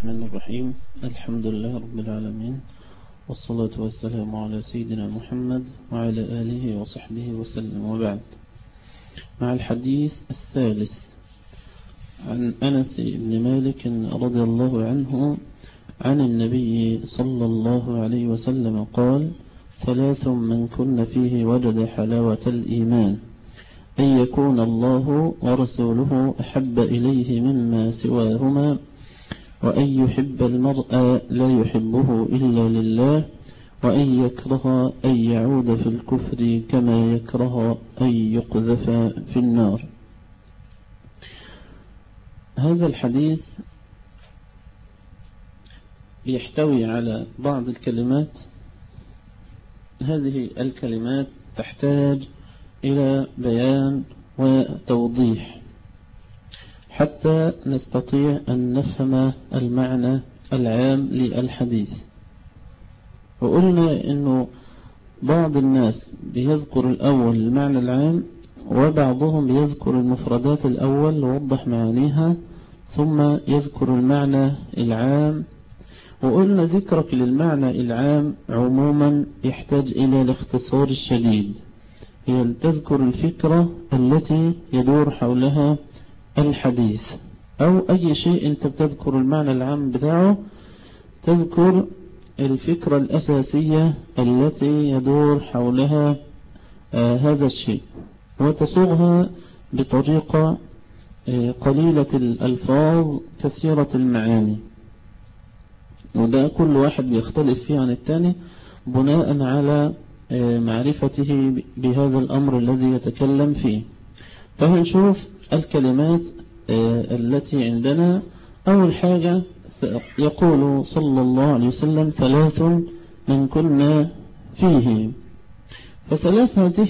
الرحمن الرحيم. الحمد لله رب العالمين، والصلاة والسلام على سيدنا محمد وعلى آله وصحبه وسلم، وبعد. مع الحديث الثالث عن أنس بن مالك رضي الله عنه عن النبي صلى الله عليه وسلم قال: ثلاث من كن فيه وجد حلاوة الإيمان: أن يكون الله ورسوله أحب إليه مما سواهما، وأن يحب المرء لا يحبه إلا لله، وأن يكره أن يعود في الكفر كما يكره أن يقذف في النار. هذا الحديث يحتوي على بعض الكلمات. هذه الكلمات تحتاج إلى بيان وتوضيح حتى نستطيع أن نفهم المعنى العام للحديث. وقلنا إنه بعض الناس بيذكر الأول المعنى العام، وبعضهم بيذكر المفردات الأول ووضح معانيها، ثم يذكر المعنى العام. وقلنا ذكرك للمعنى العام عموما يحتاج إلى الاختصار الشديد، هي تذكر الفكرة التي يدور حولها الحديث، أو أي شيء أنت بتذكر المعنى العام بتاعه، تذكر الفكرة الأساسية التي يدور حولها هذا الشيء، وتصوغها بطريقة قليلة الألفاظ كثيرة المعاني. وده كل واحد بيختلف فيه عن الثاني بناء على معرفته بهذا الأمر الذي يتكلم فيه. فهنشوف الكلمات التي عندنا. أول حاجة يقول صلى الله عليه وسلم: ثلاث من كنا فيه. فثلاث هذه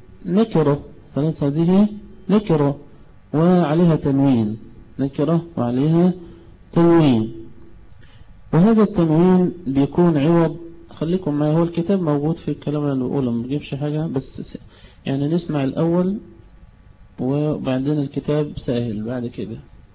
نكرة وعليها تنوين، نكرة وعليها تنوين، وهذا التنوين بيكون عوض. خليكم معي، هو الكتاب موجود في الكلام اللي بقوله، ما بجيبش حاجة، بس يعني نسمع الأول وبعدين الكتاب سهل بعد كده.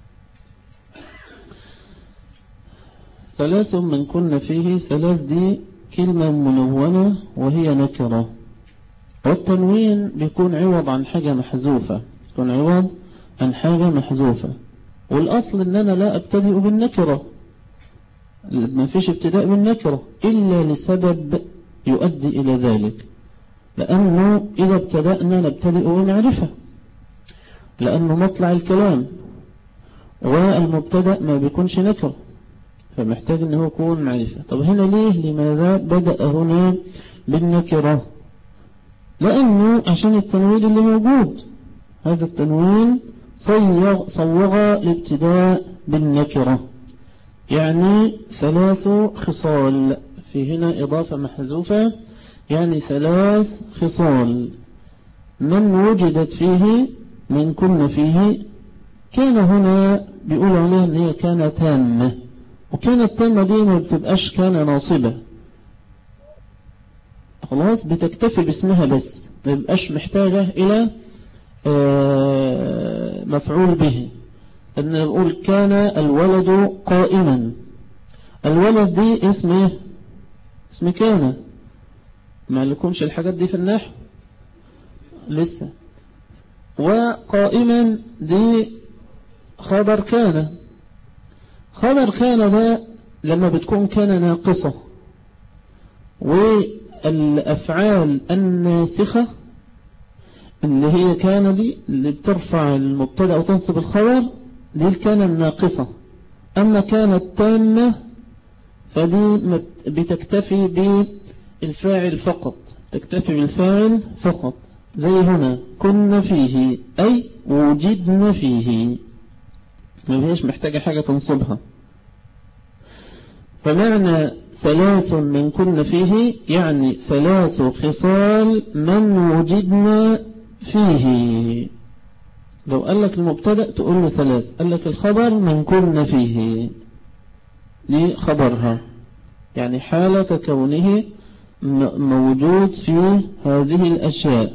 ثلاث من كنا فيه، ثلاث دي كلمة منونة وهي نكرة، والتنوين بيكون عوض عن حاجة محذوفة، يكون عوض عن حاجة محذوفة. والأصل أن أنا لا أبتدئ بالنكرة، ما فيش ابتداء بالنكرة إلا لسبب يؤدي إلى ذلك، لأنه إذا ابتدأنا نبتدئ بمعرفة، لأنه مطلع الكلام، والمبتدأ ما بيكونش نكرة، فمحتاج أنه يكون معرفة. طب هنا لماذا بدأ هنا بالنكرة؟ لأنه عشان التنوين اللي موجود، هذا التنوين صوغ الابتداء بالنكرة، يعني ثلاث خصال. في هنا إضافة محذوفة، يعني ثلاث خصال من وجدت فيه من كنا فيه. كان هنا بيقول عليها ان هي كانت تامة، وكانت تامة دي ما بتبقاش كان ناصبة، خلاص بتكتفي باسمها بس، ما بيبقاش محتاجة الى مفعول به. ان نقول كان الولد قائما، الولد دي اسم كان. ما لكمش الحاجات دي في النحو لسه. وقائما دي خبر كان. خبر كان ده لما بتكون كان ناقصة، والأفعال الناسخة اللي هي كان دي اللي بترفع المبتدأ وتنصب الخبر، دي كان الناقصة. أما كانت تامة فدي بتكتفي بالفاعل فقط، تكتفي بالفاعل فقط. زي هنا كنا فيه، أي وجدنا فيه، ما بيش محتاجة حاجة تنصبها. فمعنى ثلاث من كنا فيه يعني ثلاث خصال من وجدنا فيه. لو قال لك المبتدأ تقول له ثلاث، قال لك الخبر من كنا فيه، دي خبرها، يعني حالة كونه موجود في هذه الأشياء.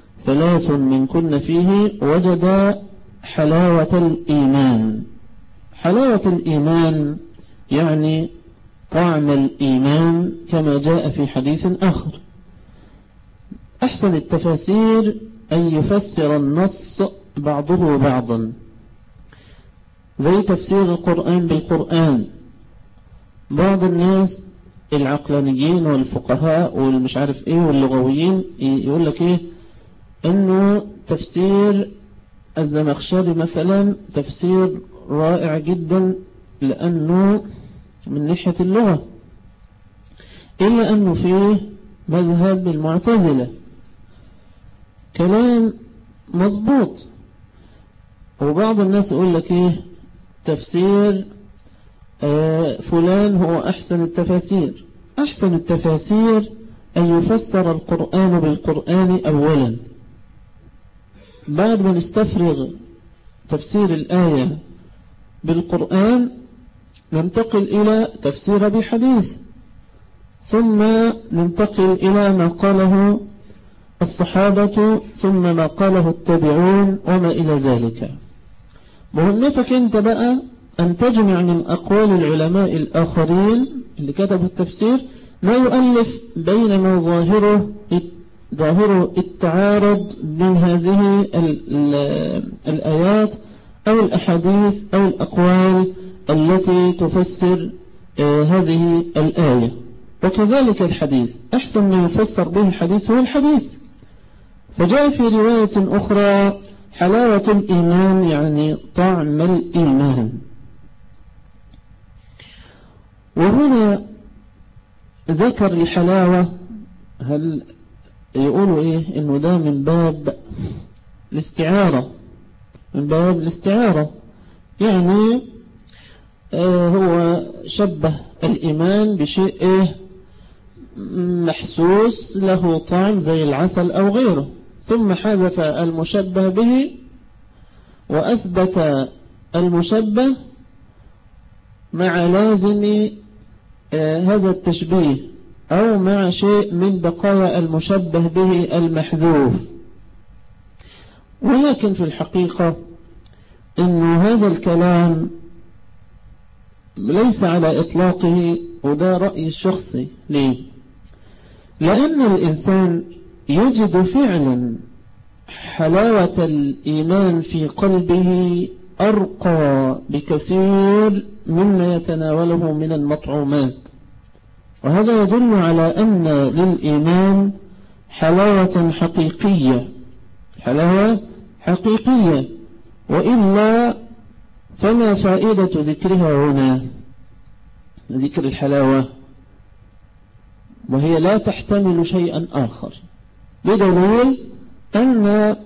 ثلاث من كن فيه وجد حلاوة الإيمان. حلاوة الإيمان يعني طعم الإيمان كما جاء في حديث آخر. أحسن التفاسير أن يفسر النص بعضه بعضا، زي تفسير القرآن بالقرآن. بعض الناس العقلانيين والفقهاء والمش عارف ايه واللغويين يقول لك ايه، انه تفسير الزمخشري مثلا تفسير رائع جدا لأنه من ناحية اللغة، إلا أنه فيه مذهب المعتزلة، كلام مظبوط. وبعض الناس يقول لك إيه، تفسير فلان هو أحسن التفاسير. أحسن التفاسير أن يفسر القرآن بالقرآن أولا، بعد ما نستفرغ تفسير الآية بالقرآن ننتقل إلى تفسير بحديث، ثم ننتقل إلى ما قاله الصحابة، ثم ما قاله التابعون وما إلى ذلك. مهمتك أنت بقى أن تجمع من أقوال العلماء الآخرين اللي كتبوا التفسير ما يؤلف بين ما ظاهره التعارض بين هذه الآيات أو الأحاديث أو الأقوال التي تفسر هذه الآية. وكذلك الحديث، أحسن ما يفسر به الحديث هو الحديث. فجاء في رواية أخرى حلاوة الإيمان يعني طعم الإيمان. وهنا ذكر الحلاوة، هل يقولوا إيه، إنه ده من باب الاستعارة، من باب الاستعارة، يعني هو شبه الإيمان بشيء إيه محسوس له طعم زي العسل أو غيره، ثم حذف المشبه به وأثبت المشبه مع لازم هذا التشبيه أو مع شيء من بقايا المشبه به المحذوف. ولكن في الحقيقة إن هذا الكلام ليس على إطلاقه، وده رأيي الشخصي. ليه؟ لأن الإنسان يجد فعلا حلاوة الإيمان في قلبه أرقى بكثير مما يتناوله من المطعومات، وهذا يدل على أن للإيمان حلاوة حقيقية، حلاوة حقيقية، وإلا فما فائدة ذكرها هنا، ذكر الحلاوة وهي لا تحتمل شيئا آخر، بدليل أن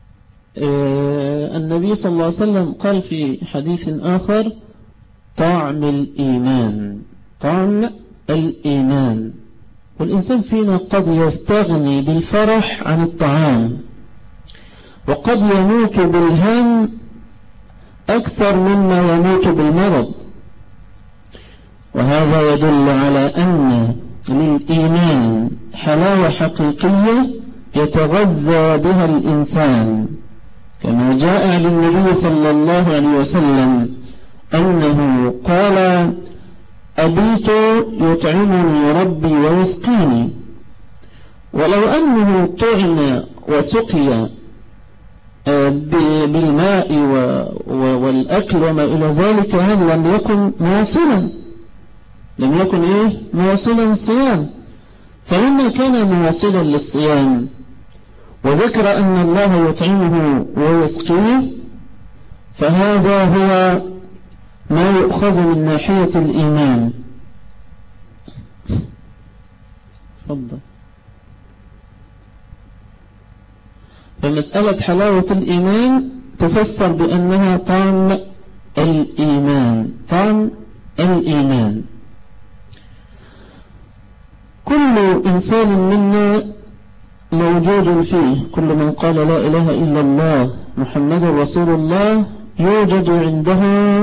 النبي صلى الله عليه وسلم قال في حديث آخر طعم الإيمان، طعم الإيمان. والإنسان فينا قد يستغني بالفرح عن الطعام، وقد يموت بالهم أكثر مما يموت بالمرض، وهذا يدل على أن للإيمان حلاوة حقيقية يتغذى بها الإنسان، كما جاء عن النبي صلى الله عليه وسلم أنه قال أبيت يطعمني ربي ويسقيني. ولو أنه طعم وسقي بالماء والأكل وما إلى ذلك هذا لم يكن مواصلا، لم يكن مواصلا الصيام. فلما كان مواصلا للصيام وذكر أن الله يطعمه ويسقيه، فهذا هو ما يؤخذ من ناحية الإيمان. تفضل. فمسألة حلاوة الإيمان تفسر بأنها طعم الإيمان، طعم الإيمان. كل إنسان منا موجود فيه، كل من قال لا إله إلا الله محمد رسول الله يوجد عنده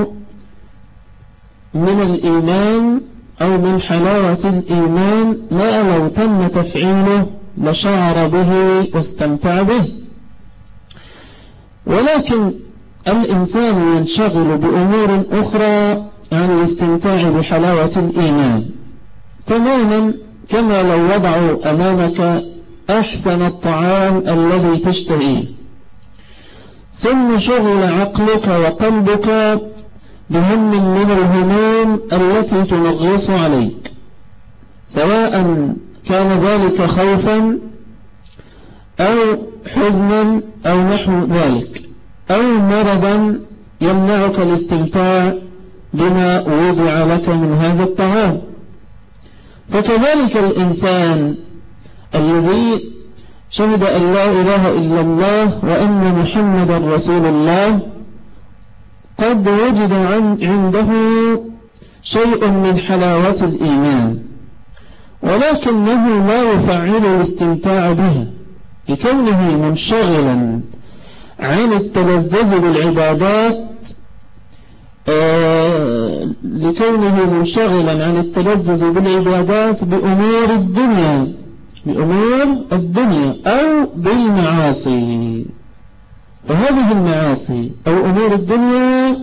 من الإيمان أو من حلاوة الإيمان ما لو تم تفعيله لشعر به واستمتع به. ولكن الإنسان ينشغل بأمور أخرى عن الاستمتاع بحلاوة الإيمان، تماما كما لو وضعوا أمامك أحسن الطعام الذي تشتهيه، ثم شغل عقلك وقلبك بهم من الهموم التي تنغص عليك، سواء كان ذلك خوفا أو حزنا أو نحو ذلك، أو مرضا يمنعك الاستمتاع بما وضع لك من هذا الطعام. فكذلك الإنسان الذي شهد أن لا إله إلا الله وأن محمدا رسول الله قد وجد عنده شيء من حلاوة الإيمان، ولكنه لا يفعل الاستمتاع بها لكونه منشغلا عن التلذذ بالعبادات، بأمور الدنيا أو بالمعاصي. وهذه المعاصي أو أمور الدنيا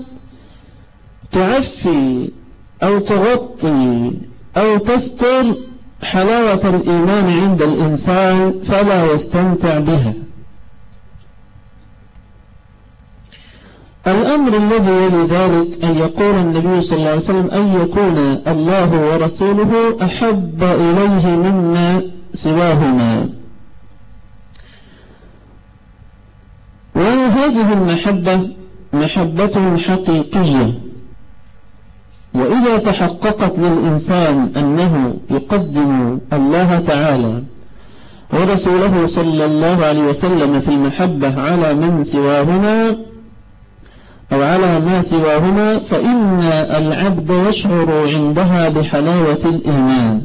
تعفي أو تغطي أو تستر حلاوة الإيمان عند الإنسان فلا يستمتع بها. الأمر الذي يلي ذلك أن يقول النبي صلى الله عليه وسلم أن يكون الله ورسوله أحب إليه مما سواهما. وهذه المحبة محبة حقيقية، وإذا تحققت للإنسان أنه يقدم الله تعالى ورسوله صلى الله عليه وسلم في المحبة على من سواهما أو على ما سواهما، فإن العبد يشعر عندها بحلاوة الإيمان.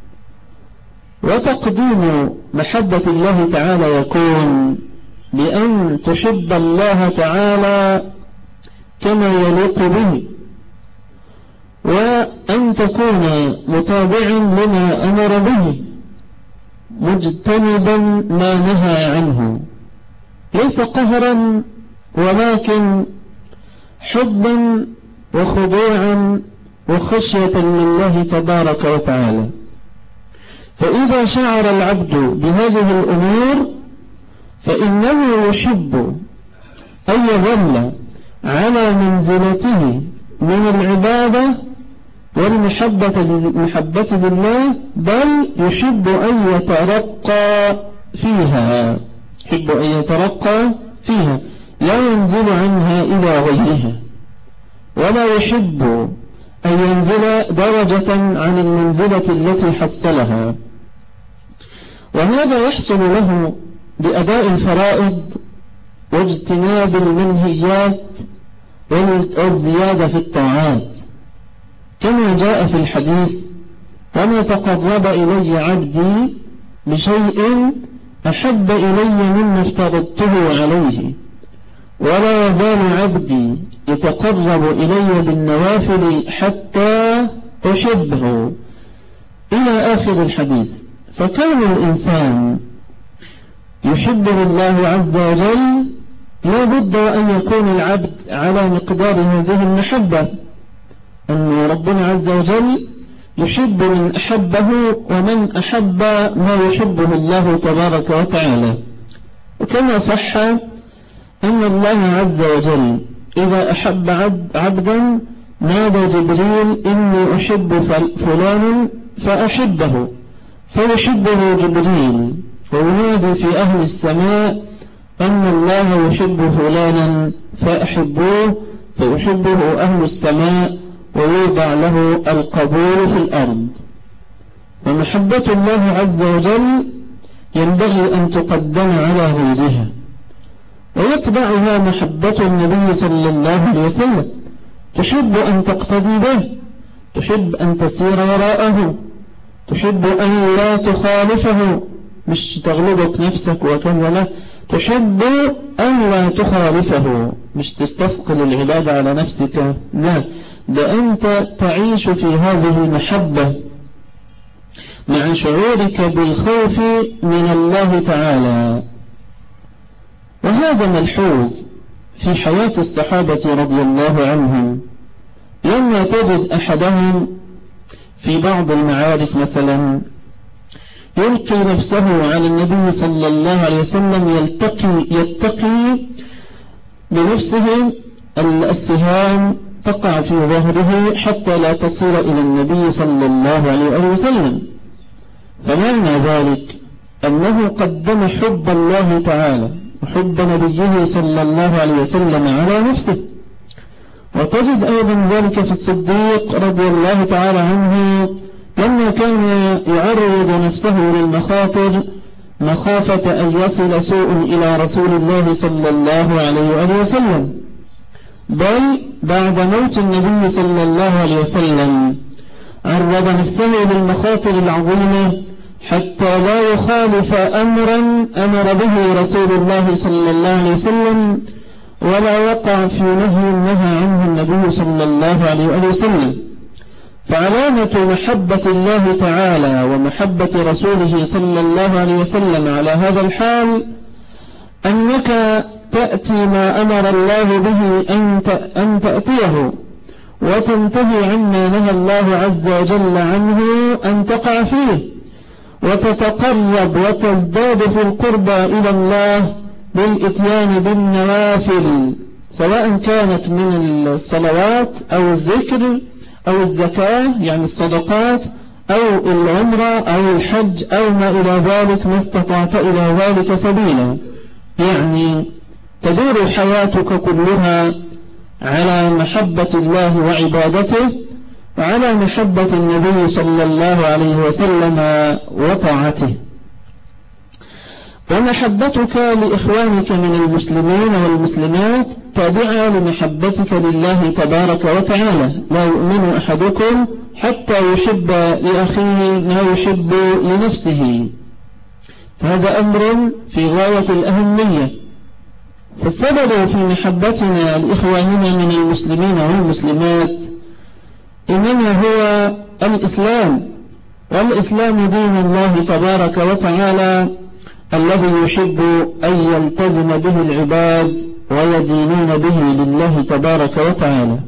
وتقديم محبة الله تعالى يكون بأن تحب الله تعالى كما يليق به، وأن تكون متابعا لما أمر به مجتنبا ما نهى عنه، ليس قهرا ولكن حبا وخضوعا وخشية لله تبارك وتعالى. فإذا شعر العبد بهذه الأمور فإنه يحب أن يظل على منزلته من العبادة والمحبة لله، بل يحب أن يترقى فيها، لا ينزل عنها إلى غيرها، ولا يحب أن ينزل درجة عن المنزلة التي حصلها. وهذا يحصل له بأداء الفرائض واجتناب المنهيات والزيادة في الطاعات، كما جاء في الحديث: وما تقرب إلي عبدي بشيء أحب إلي مما افترضته عليه، ولا يزال عبدي يتقرب إلي بالنوافل حتى أحبه، إلى آخر الحديث. فكون الإنسان يحبه الله عز وجل لا بد أن يكون العبد على مقدار هذه المحبة، أن ربنا عز وجل يحب من أحبه، ومن أحب ما يحبه الله تبارك وتعالى. وكما صح أن الله عز وجل إذا أحب عبدا نادى جبريل: إني أحب فلانا فأحبه، فيحبه جبريل، وينادي في أهل السماء أن الله يحب فلانا فأحبوه، فيحبه أهل السماء ويوضع له القبول في الأرض. ومحبة الله عز وجل ينبغي أن تقدم على غيرها، ويتبعها محبة النبي صلى الله عليه وسلم. تحب أن تقتدي به، تحب أن تسير وراءه، تحب أن لا تخالفه، مش تغلبك نفسك وكذا، لا، تحب أن لا تخالفه، مش تستثقل العبادة على نفسك، لا، لأنت تعيش في هذه المحبة مع شعورك بالخوف من الله تعالى. وهذا ملحوظ في حياة الصحابة رضي الله عنهم لما تجد أحدهم في بعض المعارك مثلا يلقي نفسه على النبي صلى الله عليه وسلم، يتقي بنفسه السهام تقع في ظهره حتى لا تصل إلى النبي صلى الله عليه وسلم. فمعنى ذلك أنه قدم حب الله تعالى وحب نبيه صلى الله عليه وسلم على نفسه. وتجد أيضا ذلك في الصديق رضي الله تعالى عنه لما كان يعرض نفسه للمخاطر مخافة أن يصل سوء إلى رسول الله صلى الله عليه وسلم، بل بعد موت النبي صلى الله عليه وسلم عرض نفسه للمخاطر العظيمة حتى لا يخالف أمرا أمر به رسول الله صلى الله عليه وسلم ولا وقع في نهى عنه النبي صلى الله عليه وسلم. فعلامة محبة الله تعالى ومحبة رسوله صلى الله عليه وسلم على هذا الحال أنك تأتي ما أمر الله به أن تأتيه وتنتهي عما نهى الله عز وجل عنه أن تقع فيه، وتتقرب وتزداد في القربى إلى الله بالإتيان بالنوافل سواء كانت من الصلوات أو الذكر أو الزكاة يعني الصدقات أو العمرة أو الحج أو ما إلى ذلك ما استطعت إلى ذلك سبيلا. يعني تدور حياتك كلها على محبة الله وعبادته وعلى محبة النبي صلى الله عليه وسلم وطاعته. ومحبتك لإخوانك من المسلمين والمسلمات تابعة لمحبتك لله تبارك وتعالى. لا يؤمن أحدكم حتى يحب لأخيه ما يحب لنفسه، فهذا أمر في غاية الأهمية. فالسبب في محبتنا لإخواننا من المسلمين والمسلمات إنما هو الإسلام، والإسلام دين الله تبارك وتعالى الذي يحب أن يلتزم به العباد ويدينون به لله تبارك وتعالى.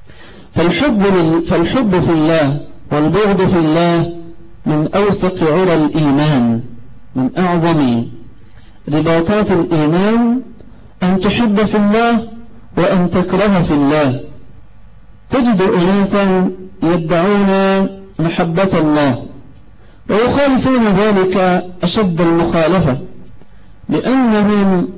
فالحب في الله والبغض في الله من أوثق عرى الإيمان، من أعظم رباطات الإيمان أن تحب في الله وأن تكره في الله. تجد أناسا يدعون محبة الله ويخالفون ذلك أشد المخالفة، لأنهم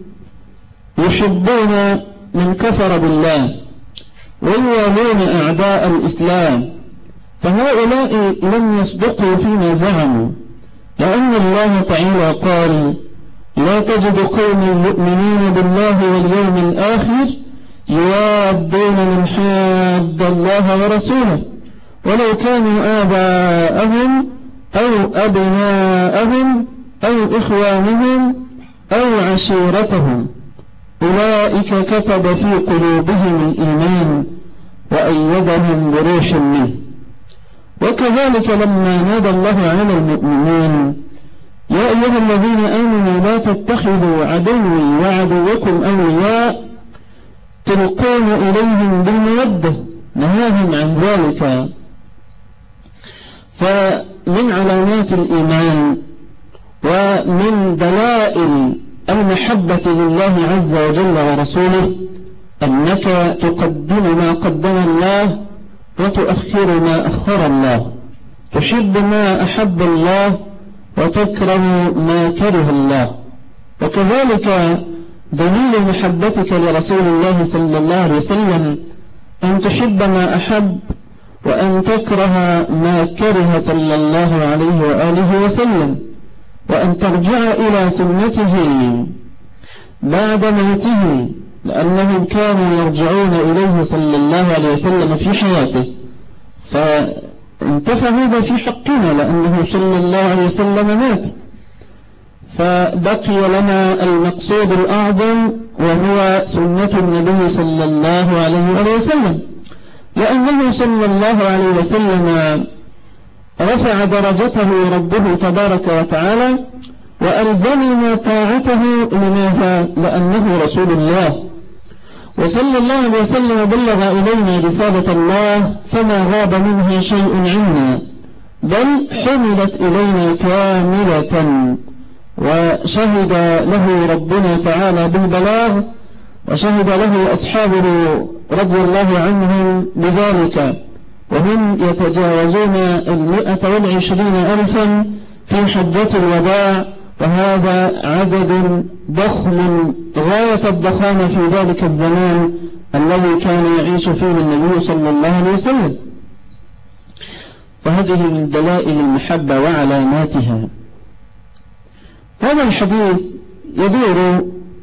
يحبون من كفر بالله ويوالون أعداء الإسلام، فهؤلاء لم يصدقوا فيما زعموا، لأن الله تعالى قال: لا تجد قوم يؤمنون بالله واليوم الآخر يوادون من حاد الله ورسوله ولو كانوا آباءهم أو أبناءهم أو إخوانهم أو عشيرتهم أولئك كتب في قلوبهم الإيمان وأيدهم بروح منه. وكذلك لما نادى الله على المؤمنين: يا أيها الذين آمنوا لا تتخذوا عدوي وعدوكم أولياء تلقون إليهم بالمودة، نهاهم عن ذلك. فمن علامات الإيمان ومن دلائل المحبة لله عز وجل ورسوله أنك تقدم ما قدم الله وتؤخر ما أخر الله، تحب ما أحب الله وتكره ما كره الله. وكذلك دليل محبتك لرسول الله صلى الله عليه وسلم أن تحب ما أحب وأن تكره ما كره صلى الله عليه وآله وسلم، وأن ترجع إلى سنته بعد موته، لأنهم كانوا يرجعون إليه صلى الله عليه وسلم في حياته، فانتفى هذا في حقنا لأنه صلى الله عليه وسلم مات، فبقي لنا المقصود الأعظم وهو سنة النبي صلى الله عليه وسلم، لأنه صلى الله عليه وسلم رفع درجته ربه تبارك وتعالى وألزمنا طاعته. لماذا؟ لأنه رسول الله، وصلى الله عليه وسلم بلغ إلينا رسالة الله فما غاب منها شيء عنا، بل حملت إلينا كاملة، وشهد له ربنا تعالى بالبلاغ، وشهد له أصحابه رضي الله عنهم بذلك، وهم يتجاوزون 120,000 في حجة الوداع، وهذا عدد ضخم غاية الضخامة في ذلك الزمان الذي كان يعيش فيه النبي صلى الله عليه وسلم. فهذه من دلائل المحبة وعلاماتها. هذا الحديث يدور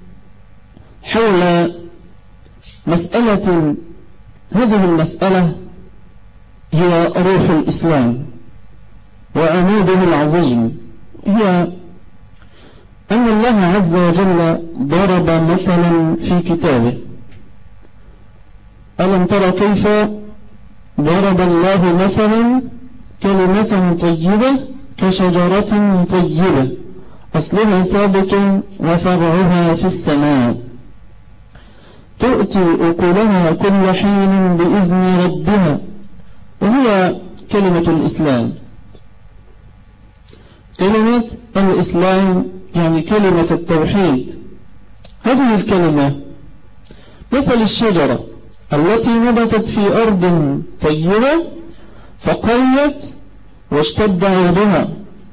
حول مسألة، هذه المسألة هي روح الإسلام وعموده العظيم، هي أن الله عز وجل ضرب مثلا في كتابه. ألم ترى كيف ضرب الله مثلا كلمة طيبة كشجرة طيبة أصلها ثابت وفرعها في السماء تؤتي أكلها كل حين بإذن ربها. وهي كلمة الإسلام. كلمة الإسلام يعني كلمة التوحيد. هذه الكلمة مثل الشجرة التي نبتت في أرض طيبة فقوت واشتد عودها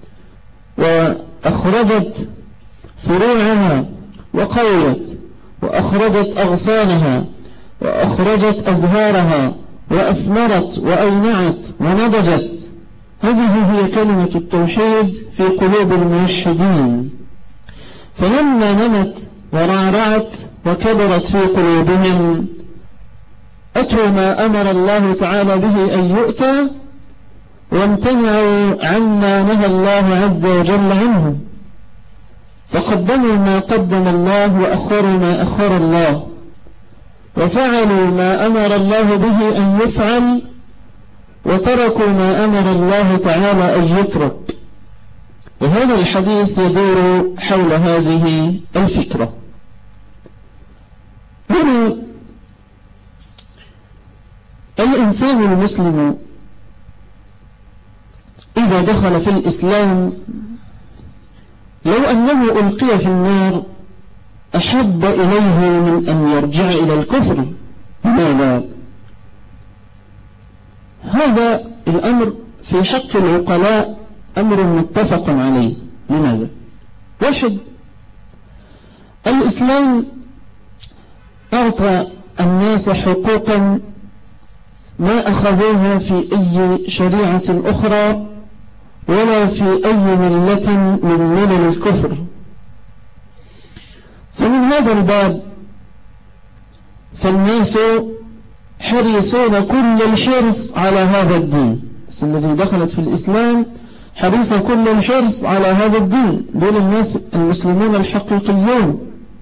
وأخرجت فروعها وقوت وأخرجت أغصانها وأخرجت أزهارها وأثمرت وأينعت ونضجت. هذه هي كلمة التوحيد في قلوب الموحدين. فلما نمت ورعرعت وكبرت في قلوبهم أتوا ما أمر الله تعالى به أن يؤتى وامتنعوا عما نهى الله عز وجل عنه، فقدموا ما قدم الله وأخروا ما أخر الله، وفعلوا ما أمر الله به أن يفعل وتركوا ما أمر الله تعالى أن يترك. وهذا الحديث يدور حول هذه الفكرة. هنا الإنسان المسلم إذا دخل في الإسلام لو أنه ألقي في النار أحب إليه من أن يرجع إلى الكفر. لماذا؟ هذا الأمر في حق العقلاء أمر متفق عليه. لماذا؟ واحد، الإسلام أعطى الناس حقوقا ما أخذوها في أي شريعة أخرى ولا في أي ملة من ملل الكفر. فمن هذا الباب فالناس حريصون كل الحرص على هذا الدين. بس الذي دخلت في الإسلام حريص كل الحرص على هذا الدين، دول الناس المسلمون الحقيقيون،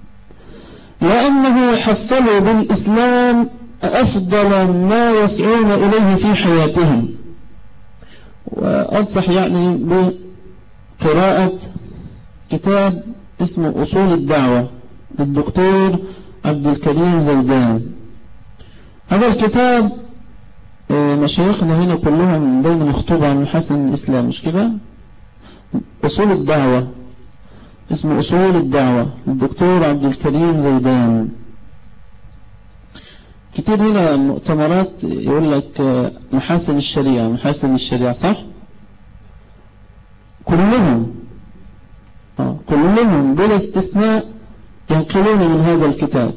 لأنه حصلوا بالإسلام أفضل ما يسعون إليه في حياتهم. وأنصح يعني بقراءة كتاب اسمه أصول الدعوة للدكتور عبد الكريم زيدان. هذا الكتاب مشايخنا هنا كلهم دايما يخطبوا عن محاسن الإسلام، مش كده؟ أصول الدعوة، اسمه أصول الدعوة للدكتور عبد الكريم زيدان. كتير هنا مؤتمرات يقول لك محاسن الشريعة، محاسن الشريعة، صح؟ كلهم بلا استثناء ينقلون من هذا الكتاب.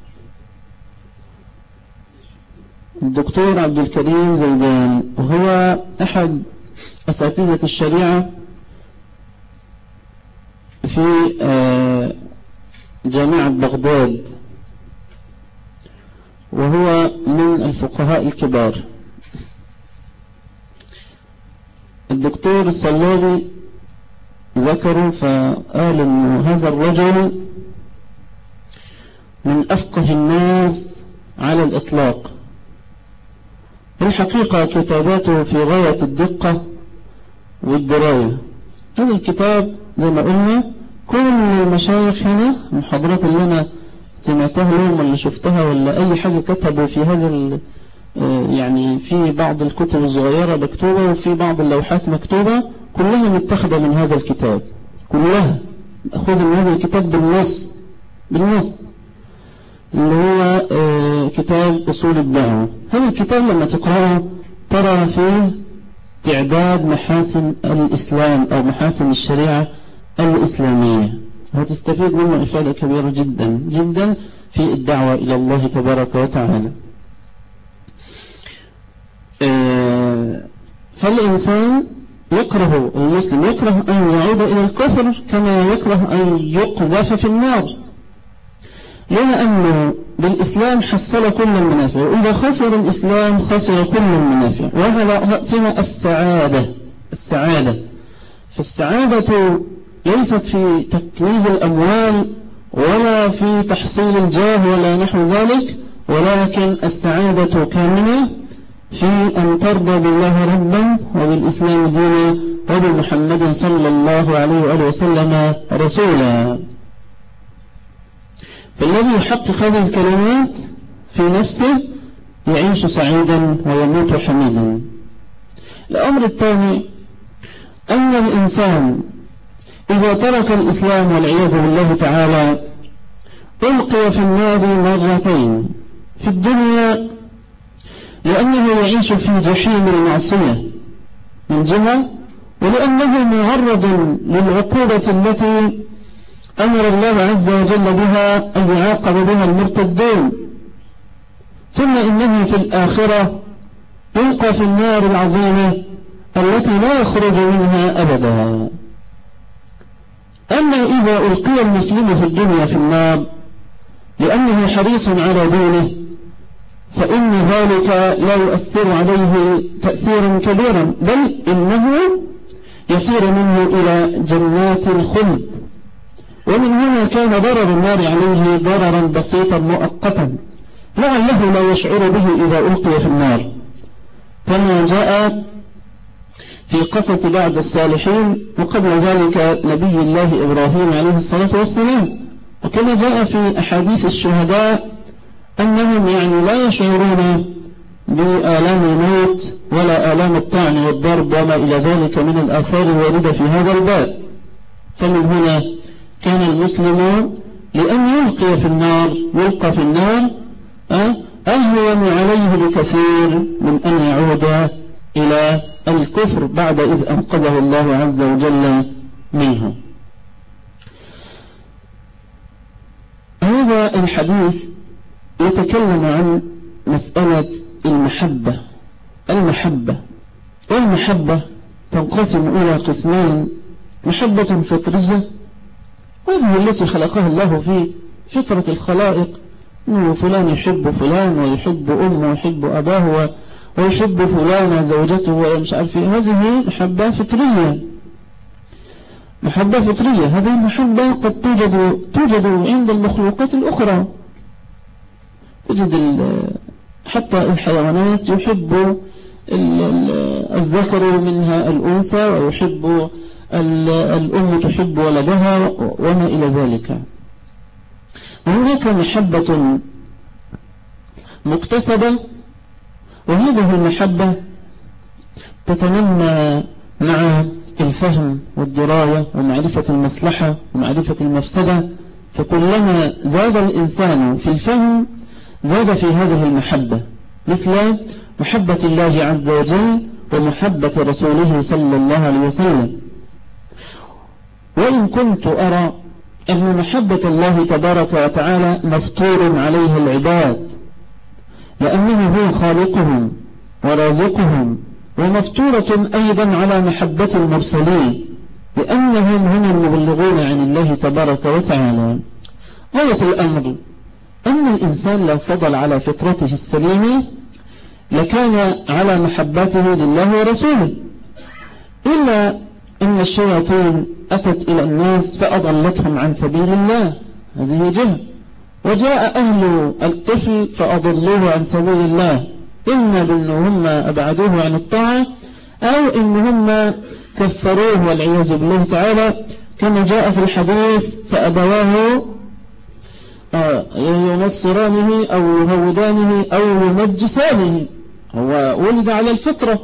الدكتور عبد الكريم زيدان وهو أحد أساتذة الشريعة في جامعة بغداد، وهو من الفقهاء الكبار. الدكتور الصلابي ذكروا فقال أن هذا الرجل من أفقه الناس على الإطلاق. الحقيقة كتاباته في غاية الدقة والدراية. هذا الكتاب زي ما قلنا كل المشايخ هنا، المحاضرات اللي أنا سمعتها لهم ولا شفتها ولا أي حاجة كتبوا في هذا يعني في بعض الكتب الصغيرة مكتوبة وفي بعض اللوحات مكتوبة، كلها متخذة من هذا الكتاب، كلها أخذ من هذا الكتاب بالنص اللي هو كتاب أصول الدعوة. هذا الكتاب لما تقرأه ترى فيه تعداد محاسن الإسلام أو محاسن الشريعة الإسلامية، وتستفيد منه إفادة كبيرة جدا جدا في الدعوة إلى الله تبارك وتعالى. فالإنسان يكره، المسلم يكره أن يعود إلى الكفر كما يكره أن يقذف في النار، لأنه بالإسلام حصل كل المنافع، وإذا خسر الإسلام خسر كل المنافع، وهذا سمى السعادة. فالسعادة ليست في تكنيز الأموال ولا في تحصيل الجاه ولا نحو ذلك، ولكن السعادة كامنة في أن ترضى بالله ربا وبالإسلام دينا وبمحمد صلى الله عليه وآله وسلم رسولا. فالذي يحقق هذه الكلمات في نفسه يعيش سعيدا ويموت حميدا. الأمر الثاني أن الإنسان إذا ترك الإسلام والعياذ بالله تعالى ألقي في النار مرتين، في الدنيا لأنه يعيش في جحيم المعصية من جهة، ولأنه معرض للعقوبة التي أمر الله عز وجل بها أن يعاقب بها المرتدين. ثم إنه في الآخرة يلقى في النار العظيمة التي لا يخرج منها أبدا. أما إذا ألقي المسلم في الدنيا في النار لأنه حريص على دينه فإن ذلك لا يؤثر عليه تأثيرا كبيرا، بل إنه يصير منه إلى جنات الخلد. ومن هنا كان ضرر النار عليه ضررا بسيطا مؤقتا لعله لا يشعر به إذا ألقي في النار، كما جاء في قصص بعض الصالحين وقبل ذلك نبي الله إبراهيم عليه الصلاة والسلام، وكما جاء في أحاديث الشهداء أنهم يعني لا يشعرون بآلام الموت ولا آلام الطعن والضرب وما إلى ذلك من الآثار الواردة في هذا الباب. فمن هنا كان المسلم لأن يلقى في النار أهون عليه بكثير من أن يعود إلى الكفر بعد إذ أنقذه الله عز وجل منه. هذا الحديث يتكلم عن مسألة المحبة تنقسم إلى قسمين: محبة فطرية، وهذه التي خلقها الله في فطرة الخلائق، إنه فلان يحب فلان ويحب أمه ويحب أباه ويحب فلان زوجته ومش عارف، هذه محبة فطرية. هذه المحبة قد توجد عند المخلوقات الأخرى، تجد حتى الحيوانات يحب الذكر منها الأنثى، ويحب الأم تحب ولدها وما إلى ذلك. وهناك محبة مكتسبة، وهذه المحبة تتنمى مع الفهم والدراية ومعرفة المصلحة ومعرفة المفسدة، فكلما زاد الإنسان في الفهم زاد في هذه المحبة، مثل محبة الله عز وجل ومحبة رسوله صلى الله عليه وسلم. وإن كنت أرى أن محبة الله تبارك وتعالى مفطور عليه العباد لأنه هو خالقهم ورازقهم، ومفطورة أيضا على محبة المرسلين لأنهم هم المبلغون عن الله تبارك وتعالى. غاية الأمر أن الإنسان لو فضل على فطرته السليمة لكان على محبته لله ورسوله، إلا أن الشياطين أتت إلى الناس فأضلتهم عن سبيل الله، هذه جهة. وجاء أهل الطفل فأضلوه عن سبيل الله، إما بأنهم أبعدوه عن الطاعة أو إنهم كفروه والعياذ بالله تعالى، كما جاء في الحديث فأبواه ينصرانه أو يهودانه أو يمجسانه، هو ولد على الفطرة.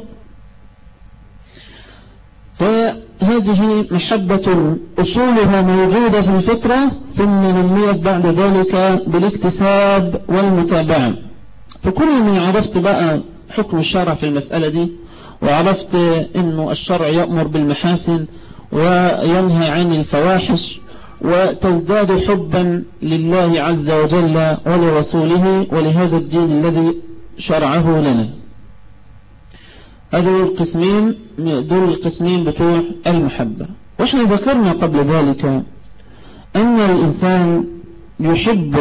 فهذه محبة أصولها موجودة في الفطرة، ثم نميت بعد ذلك بالاكتساب والمتابعة. فكل ما عرفت بقى حكم الشرع في المسألة دي، وعرفت أنه الشرع يأمر بالمحاسن وينهى عن الفواحش، وتزداد حبا لله عز وجل ولرسوله ولهذا الدين الذي شرعه لنا. هذول القسمين بتوع المحبة. وإحنا ذكرنا قبل ذلك أن الإنسان يحب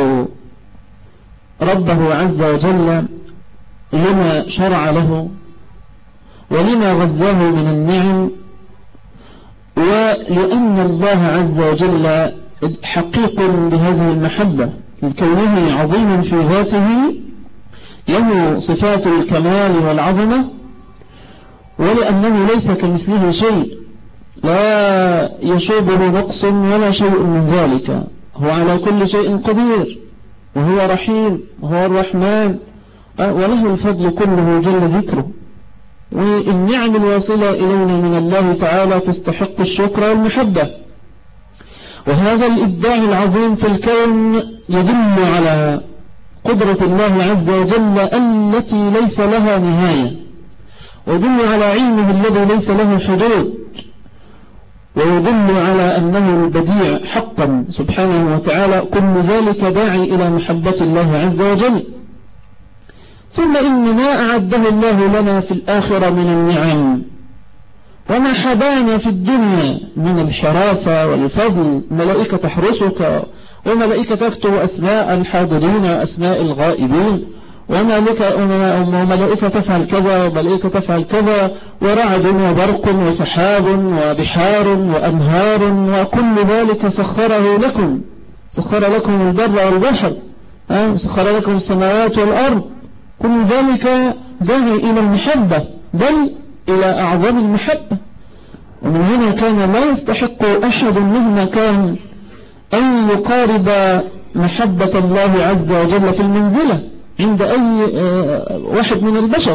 ربه عز وجل لما شرع له ولما غزاه من النعم، ولأن الله عز وجل حقيق بهذه المحبة لكونه عظيم في ذاته، له صفات الكمال والعظمة، ولأنه ليس كمثله شيء، لا يشوبه نقص ولا شيء من ذلك، هو على كل شيء قدير، وهو رحيم، وهو الرحمن، وله الفضل كله جل ذكره. والنعم الواصلة إلينا من الله تعالى تستحق الشكر والمحبة. وهذا الإبداع العظيم في الكون يدل على قدرة الله عز وجل التي ليس لها نهاية، ويدل على علمه الذي ليس له حدود، ويدل على أنه البديع حقا سبحانه وتعالى. كل ذلك داعي إلى محبة الله عز وجل. ثم إن ما أعده الله لنا في الآخرة من النعم، وما حبانا في الدنيا من الحراسة والفضل، ملائكة تحرسك، وملائكة تكتب أسماء الحاضرين وأسماء الغائبين، وملائكة تفعل كذا وملائكة تفعل كذا، ورعد وبرق وسحاب وبحار وأنهار، وكل ذلك سخره لكم، سخر لكم البر والبحر، سخر لكم السماوات والأرض. كل ذلك داعي إلى المحبة، بل إلى أعظم المحبة. ومن هنا كان لا يستحق أحد مهما كان أن يقارب محبة الله عز وجل في المنزلة عند أي واحد من البشر.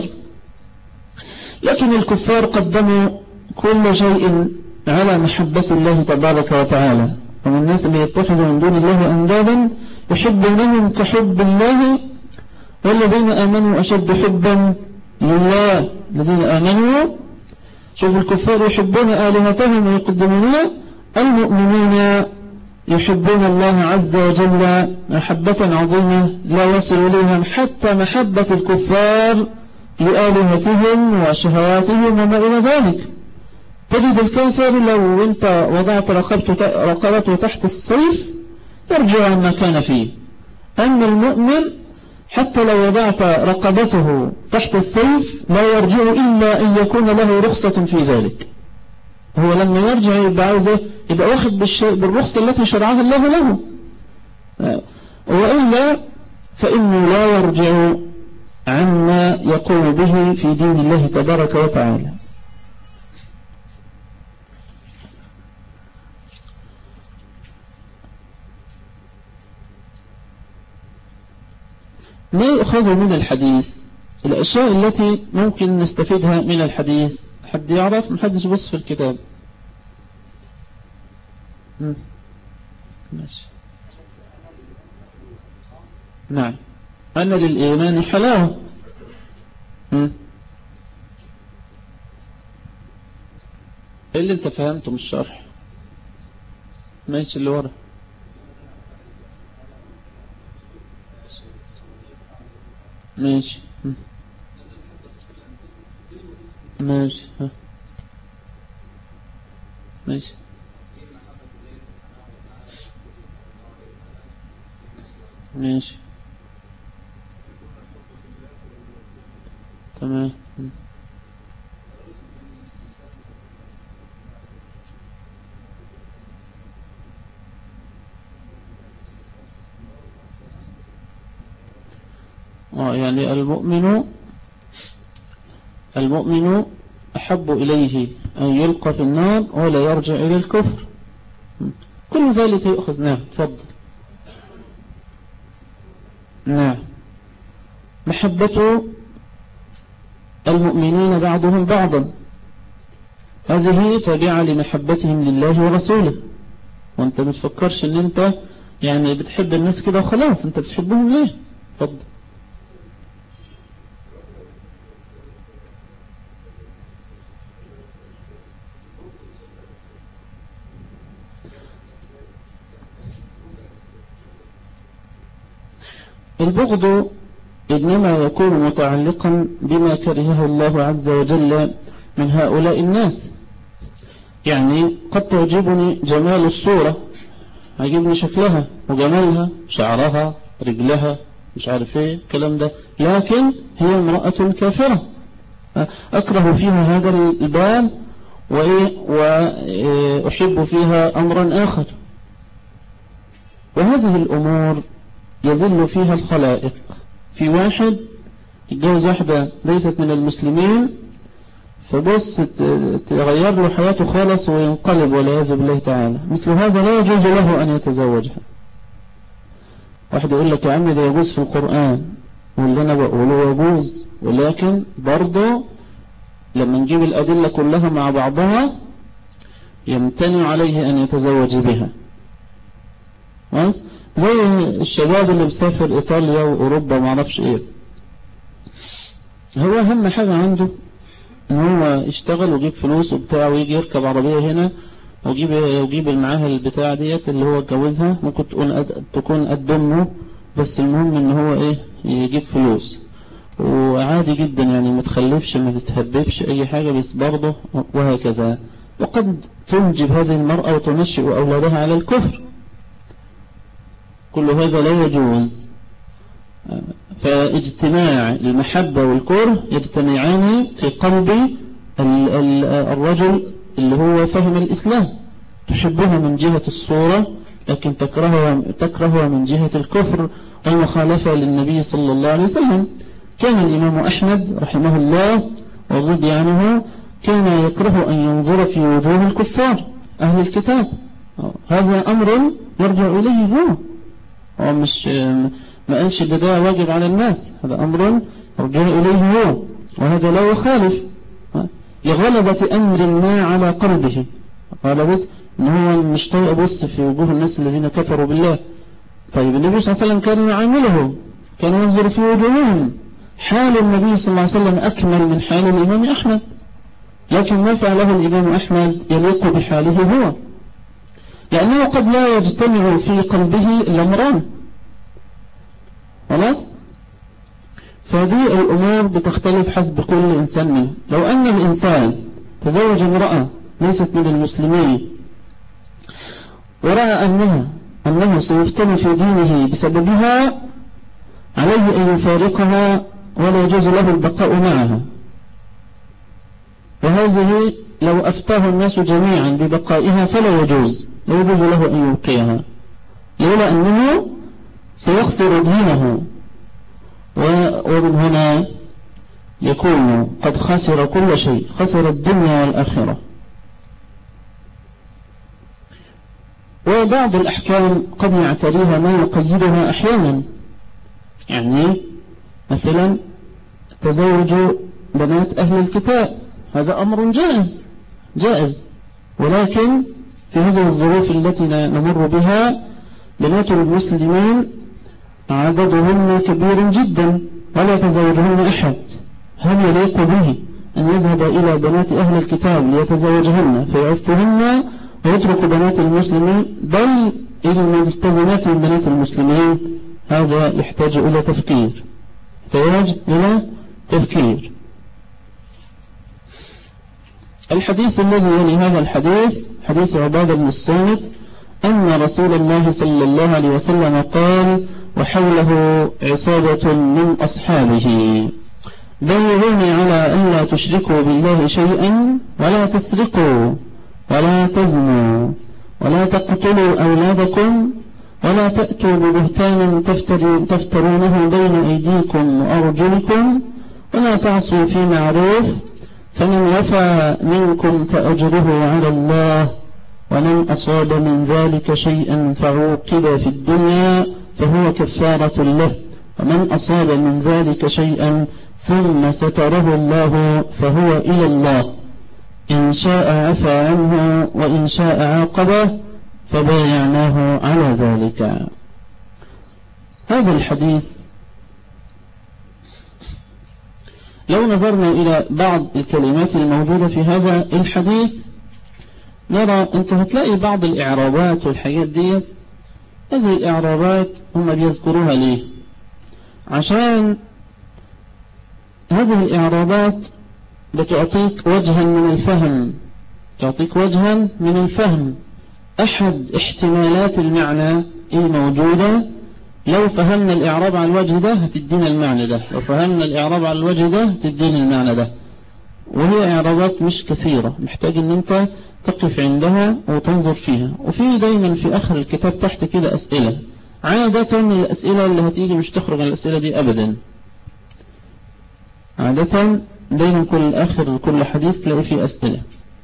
لكن الكفار قدموا كل شيء على محبة الله تبارك وتعالى. ومن الناس اللي يتخذوا من دون الله أندادا يحبونهم كحب الله، والذين آمنوا أشد حبا لله. الذين آمنوا، شوف الكفار يحبون آلهتهم ويقدمون، المؤمنين يحبون الله عز وجل محبة عظيمة لا يصل إليهم حتى محبة الكفار لآلهتهم وشهواتهم وما إلى ذلك. تجد الكافر لو أنت وضعت رقبته تحت السيف يرجع عما كان فيه، أما المؤمن حتى لو وضعت رقبته تحت السيف لا يرجع إلا أن يكون له رخصة في ذلك. هو لما يرجع يبقى عاوزه يبقى واخد بالرخصة التي شرعها الله له، وإلا فإنه لا يرجع عما يقوم به في دين الله تبارك وتعالى. ما يؤخذ من الحديث؟ الأشياء التي ممكن نستفيدها من الحديث. حد يعرف؟ محدش يبص في الكتاب. ماشي. نعم، أن للإيمان حلاوة. إيه اللي انت فهمته من الشرح؟ ماشي، اللي ورا. ماشي ماشي ماشي ماشي تمام. يعني المؤمن أحب إليه أن يلقى في النار ولا يرجع إلى الكفر. كل ذلك يؤخذ. نعم، تفضل. نعم. محبة المؤمنين بعضهم بعضا هذه تابعة لمحبتهم لله ورسوله، وانت بتفكرش ان انت يعني بتحب الناس كده وخلاص، انت بتحبهم ليه؟ اتفضل. البغض إنما يكون متعلقا بما كرهه الله عز وجل من هؤلاء الناس. يعني قد تعجبني جمال الصورة، عجبني شكلها وجمالها، شعرها، رجلها، مش عارف ايه الكلام ده، لكن هي امرأة كافرة أكره فيها هذا الباب وأحب فيها أمرا آخر. وهذه الأمور يزل فيها الخلائق. في واحد يتجوز واحدة ليست من المسلمين، فبص تغير له حياته خالص وينقلب والعياذ بالله تعالى. مثل هذا لا يجوز له أن يتزوجها. واحد يقول لك يا عم ده يجوز في القرآن، واللي أنا بقوله يجوز، ولكن برضه لما نجيب الأدلة كلها مع بعضها يمتنع عليه أن يتزوج بها. زي الشباب اللي مسافر إيطاليا وأوروبا ما عرفش إيه، هو أهم حاجة عنده إن هو يشتغل ويجيب فلوس وبتاع ويجي يركب عربية هنا ويجيب معاها البتاع ديت اللي هو اتجوزها، ممكن تكون قد أمه، بس المهم إن هو إيه يجيب فلوس وعادي جدا، يعني ما تخلفش ما تتهببش أي حاجة، بس برضه وهكذا. وقد تنجب هذه المرأة وتنشئ أولادها على الكفر، كل هذا لا يجوز. فاجتماع المحبة والكره يجتمعان في قلب الرجل اللي هو فهم الإسلام، تحبها من جهة الصورة لكن تكرهها من جهة الكفر والمخالفة للنبي صلى الله عليه وسلم. كان الإمام أحمد رحمه الله ورضي عنه كان يكره أن ينظر في وجوه الكفار أهل الكتاب. هذا أمر يرجع إليه هو مش ما قالش ده واجب على الناس، هذا أمر يرجع إليه هو، وهذا لا يخالف لغلبة أمر ما على قلبه، غلبة إن هو مش طايق يبص في وجوه الناس الذين كفروا بالله. طيب النبي صلى الله عليه وسلم كان يعاملهم، كان ينظر في وجوههم. حال النبي صلى الله عليه وسلم أكمل من حال الإمام أحمد، لكن ما فعله الإمام أحمد يليق بحاله هو، لأنه قد لا يجتمع في قلبه الأمران. خلاص؟ فهذه الأمور بتختلف حسب كل إنسان منه. لو أن الإنسان تزوج امرأة ليست من المسلمين ورأى أنه سيفتن في دينه بسببها، عليه أن يفارقها ولا يجوز له البقاء معها. وهذه لو أفتاه الناس جميعا ببقائها فلا يجوز له أن يبقيها، لولا أنه سيخسر دينه، ومن هنا يكون قد خسر كل شيء، خسر الدنيا والآخرة. وبعض الأحكام قد يعتريها ما يقيدها أحيانا، يعني مثلا تزوج بنات أهل الكتاب هذا أمر جائز، ولكن في هذه الظروف التي نمر بها بنات المسلمين عددهن كبير جدا ولا يتزوجهن أحد. هل يليق به أن يذهب إلى بنات أهل الكتاب ليتزوجهن فيعفهن ويترك بنات المسلمين، بل إلى الملتزمات من بنات المسلمين؟ هذا يحتاج إلى تفكير. الحديث الذي يلي هذا الحديث حديث عبادة بن الصامت أن رسول الله صلى الله عليه وسلم قال: وحوله عصابة من أصحابه بايعوني على أن لا تشركوا بالله شيئا ولا تسرقوا ولا تزنوا ولا تقتلوا أولادكم ولا تأتوا ببهتان تفترونه بين أيديكم وأرجلكم ولا تعصوا في معروف، فمن وفى منكم فأجره على الله، ومن أصاب من ذلك شيئا فعوقب في الدنيا فهو كفارة له، ومن أصاب من ذلك شيئا ثم ستره الله فهو إلى الله، إن شاء عفى عنه وإن شاء عاقبه، فبايعناه على ذلك. هذا الحديث لو نظرنا إلى بعض الكلمات الموجودة في هذا الحديث نرى أنت هتلاقي بعض الإعرابات والحاجات ديت. هذه الإعرابات هم بيذكروها ليه؟ عشان هذه الإعرابات بتعطيك وجها من الفهم، تعطيك وجها من الفهم. أحد احتمالات المعنى الموجودة، لو فهمنا الإعراب على الوجه ده هتدينا المعنى ده، لو فهمنا الإعراب على الوجه ده هتدينا المعنى ده. وهي إعرابات مش كثيرة، محتاج ان انت تقف عندها وتنظر فيها. وفي دايما في آخر الكتاب تحت كده أسئلة، عادة الأسئلة اللي هتيجي مش تخرج عن الأسئلة دي أبدا. عادة دايما كل آخر كل حديث تلاقي فيه أسئلة.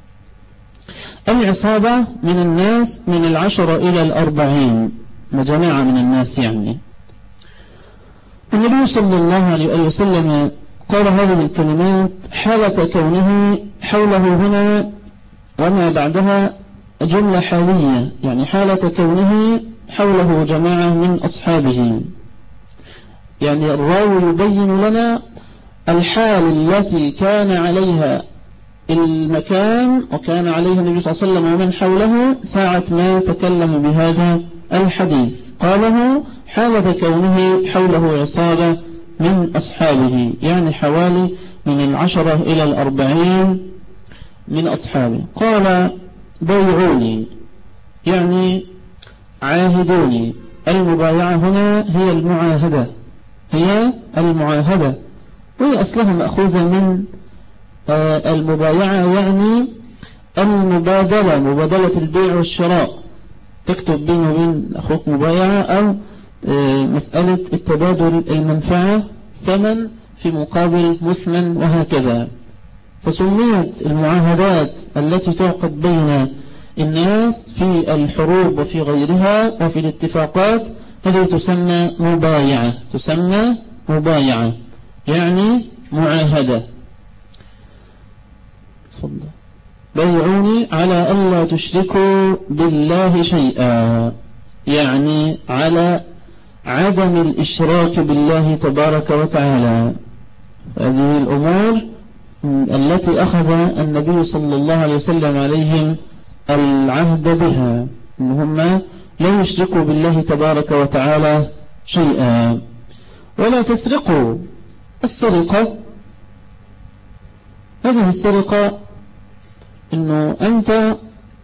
العصابة من الناس من 10 إلى 40، مجموعة من الناس يعني. النبي صلى الله عليه وسلم قال هذه الكلمات حالة كونه حوله هنا وما بعدها جملة حالية، يعني حالة كونه حوله جماعة من أصحابه. يعني الراوي يبين لنا الحال التي كان عليها المكان وكان عليها النبي صلى الله عليه وسلم ومن حوله ساعة ما تكلم بهذا الحديث. قاله حالة كونه حوله عصابة من أصحابه، يعني حوالي من 10 إلى 40 من أصحابه. قال بيعوني يعني عاهدوني. المبايعة هنا هي المعاهدة، هي المعاهدة، وهي أصلها مأخوذة من المبايعة، يعني المبادلة، مبادلة البيع والشراء. تكتب بينه وبين أخوك مبايعة، أو مسألة التبادل المنفعة، ثمن في مقابل مثمن، وهكذا. فسميت المعاهدات التي تعقد بين الناس في الحروب وفي غيرها وفي الاتفاقات هذه تسمى مبايعة، تسمى مبايعة يعني معاهدة. تفضل. بيعوني على ألا تشركوا بالله شيئا، يعني على عدم الإشراك بالله تبارك وتعالى. هذه الأمور التي أخذ النبي صلى الله عليه وسلم عليهم العهد بها، إنهم لا يشركوا بالله تبارك وتعالى شيئا. ولا تسرقوا. السرقة، هذه السرقة إنه أنت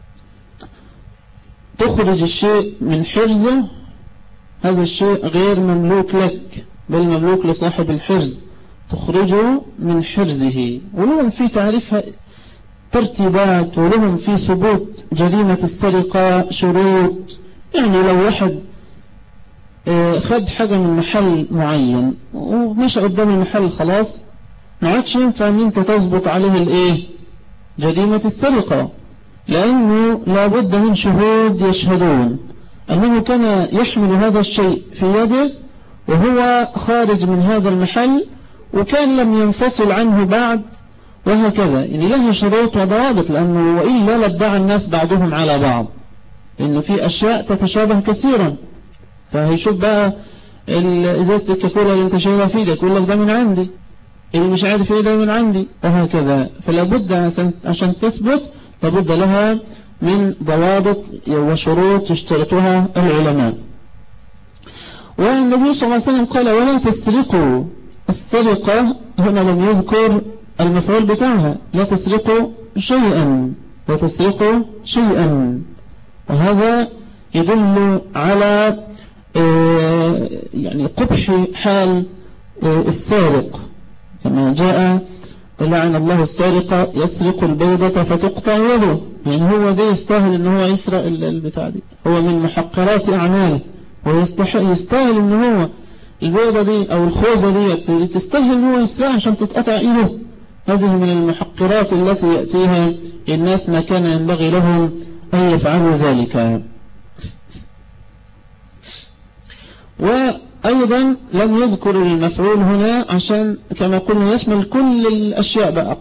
تخرج الشيء من حرزه، هذا الشيء غير مملوك لك بل مملوك لصاحب الحرز، تخرجه من حرزه. ولهم في تعريفها ترتيبات، ولهم في ثبوت جريمة السرقة شروط. يعني لو واحد خد حاجة من محل معين ومشى قدام المحل، خلاص ما عادش ينفع ان انت تضبط عليه الايه جريمة السرقة، لانه لابد من شهود يشهدون انه كان يحمل هذا الشيء في يده وهو خارج من هذا المحل، وكان لم ينفصل عنه بعد، وهكذا. يعني لها شروط وضوابط، لأنه وإلا لادعى الناس بعضهم على بعض، لأنه في أشياء تتشابه كثيرا. فهيشوف بقى إزازة الكاكولا اللي انت شايلها في ايدك يقول لك ده من عندي، اللي مش عارف ايه ده من عندي، وهكذا. فلابد عشان تثبت لابد لها من ضوابط وشروط يشترطها العلماء. والنبي صلى الله عليه وسلم قال ولا تسرقوا. السرقة هنا لم يذكر المفعول بتاعها، لا تسرقوا شيئا، لا تسرقوا شيئا. وهذا يدل على يعني قبح حال السارق، كما جاء لعن الله السارق يسرق البيضة فتقطع يده. يعني هو ده يستاهل ان هو يسرق البتاع دي، هو من محقرات اعماله، ويستاهل ان هو البيضة دي او الخوذة دي تستاهل ان هو يسرقها عشان تتقطع ايده. هذه من المحقرات التي يأتيها الناس ما كان ينبغي لهم ان يفعلوا ذلك. أيضا لم يذكر المفعول هنا عشان كما قلنا يشمل كل الأشياء بقى،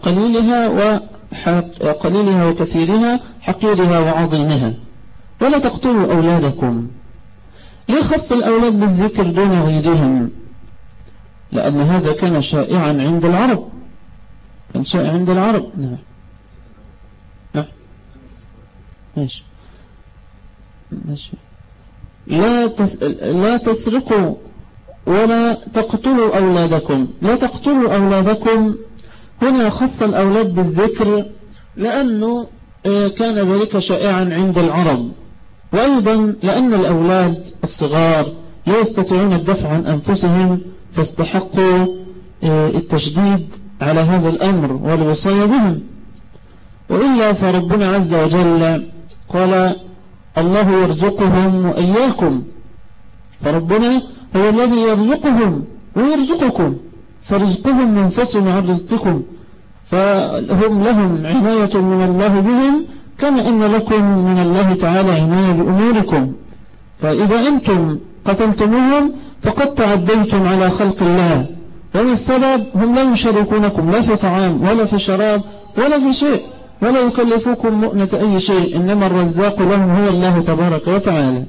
قليلها وكثيرها، حقيرها وعظيمها. ولا تقتلوا أولادكم. ليه خص الأولاد بالذكر دون غيرهم؟ لأن هذا كان شائعا عند العرب، كان شائع عند العرب. نعم ماشي. لا تسرقوا ولا تقتلوا أولادكم. لا تقتلوا أولادكم هنا خص الأولاد بالذكر لأنه كان ذلك شائعا عند العرب، وأيضا لأن الأولاد الصغار لا يستطيعون الدفع عن أنفسهم، فاستحقوا التشديد على هذا الأمر والوصايا بهم. وإلا فربنا عز وجل قال الله يرزقهم وإياكم، فربنا هو الذي يرزقهم ويرزقكم، فرزقهم منفصل عن رزقكم، فهم لهم عناية من الله بهم كما إن لكم من الله تعالى عناية بأموركم. فإذا أنتم قتلتموهم فقد تعديتم على خلق الله، ومن السبب هم لا يشاركونكم لا في طعام ولا في شراب ولا في شيء، ولا يكلفوكم مؤنة أي شيء، إنما الرزاق لهم هو الله تبارك وتعالى.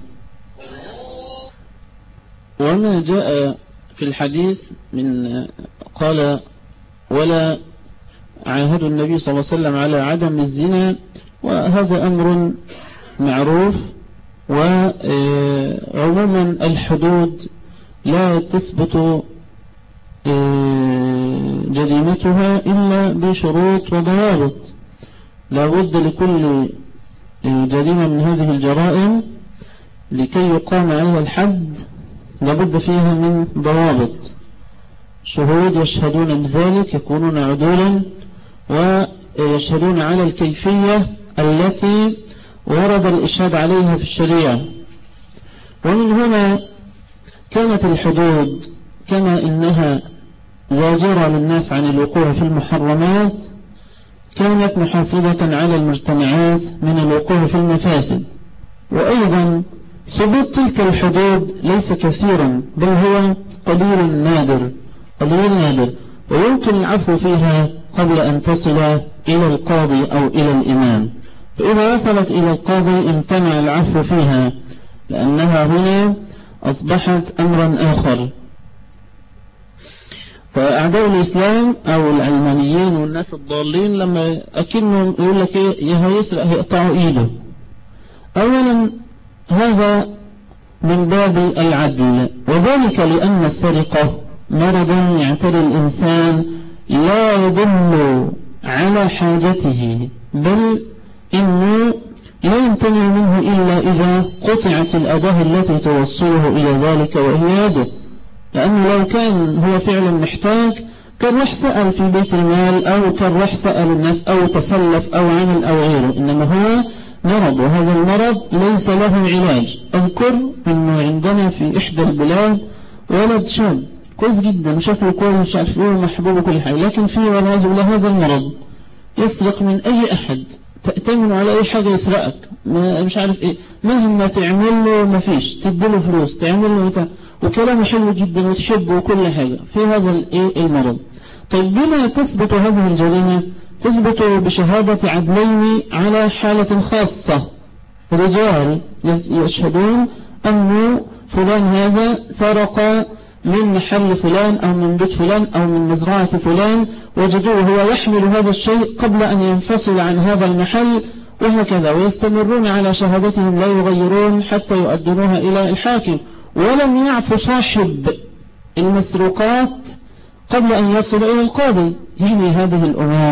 وما جاء في الحديث من قال ولا عاهدوا النبي صلى الله عليه وسلم على عدم الزنا، وهذا أمر معروف. وعموما الحدود لا تثبت جريمتها إلا بشروط وضوابط. لا بد لكل جريمة من هذه الجرائم لكي يقام عليها الحد لابد فيها من ضوابط، شهود يشهدون بذلك يكونون عدولا، ويشهدون على الكيفية التي ورد الإشهاد عليها في الشريعة. ومن هنا كانت الحدود كما إنها زاجرة للناس عن الوقوع في المحرمات، كانت محافظة على المجتمعات من الوقوع في المفاسد. وأيضا ثبوت تلك الحدود ليس كثيرا، بل هو قليل نادر، ويمكن العفو فيها قبل أن تصل إلى القاضي أو إلى الإمام. فإذا وصلت إلى القاضي امتنع العفو فيها، لأنها هنا أصبحت أمرا آخر. فأعداء الإسلام أو العلمانيين والناس الضالين لما أكنهم يقول لك إيه هيسرق هيقطعوا إيده، أولا هذا من باب العدل، وذلك لأن السرقة مرض يعتري الإنسان لا يدل على حاجته، بل إنه لا يمتنع منه إلا إذا قطعت الأداة التي توصله إلى ذلك وهي يده. لأنه لو كان هو فعلا محتاج كان راح سأل في بيت المال، أو كان راح سأل الناس، أو تسلف أو عمل أو غيره، إنما هو مرض، وهذا المرض ليس له علاج. أذكر أنه عندنا في إحدى البلاد ولد شاب كويس جدا وشكله كويس مش عارف ايه ومحبوب وكل حاجة، لكن في والعياذ بالله هذا المرض يسرق من أي أحد، تأتمن على أي حاجة يسرقك، مش عارف ايه، مهما تعمل له ما فيش، تديله فلوس تعمل له وكلامه حلو جدا وتحبه وكل حاجة في هذا المرض. طيب بما تثبت هذه الجريمة؟ تثبت بشهادة عدلين على حالة خاصة، رجال يشهدون أن فلان هذا سرق من محل فلان أو من بيت فلان أو من مزرعة فلان، وجدوه هو يحمل هذا الشيء قبل أن ينفصل عن هذا المحل، وهكذا، ويستمرون على شهادتهم لا يغيرون حتى يؤدونها إلى الحاكم، ولم يعفو صاحب المسروقات قبل أن يصل إلى القاضي. يعني هذه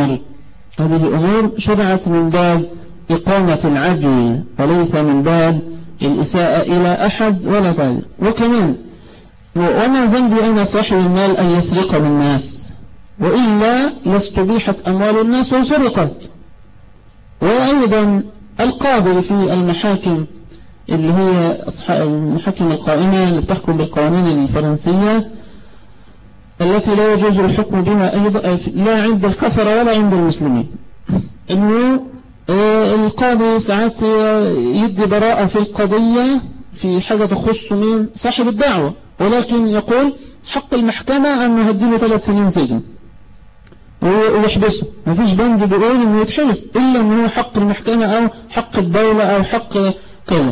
الأمور شرعت من باب إقامة العدل وليس من باب الإساءة إلى أحد ولا غيره. وكمان وما ذنبي أنا صاحب المال أن يسرق من الناس، وإلا لاستبيحت أموال الناس وسرقت. وأيضا القاضي في المحاكم اللي هي المحاكم القائمة اللي بتحكم بالقوانين الفرنسية التي لا يجوز الحكم بها أيضا لا عند الكفرة ولا عند المسلمين، إنه القاضي ساعات يدي براءة في القضية في حاجة تخص من صاحب الدعوة، ولكن يقول حق المحكمة أن يهدله 3 سنين سجن ويحبسه، ما فيش بند بيقول أنه يتحبس إلا أنه حق المحكمة أو حق الدولة أو حق كذا،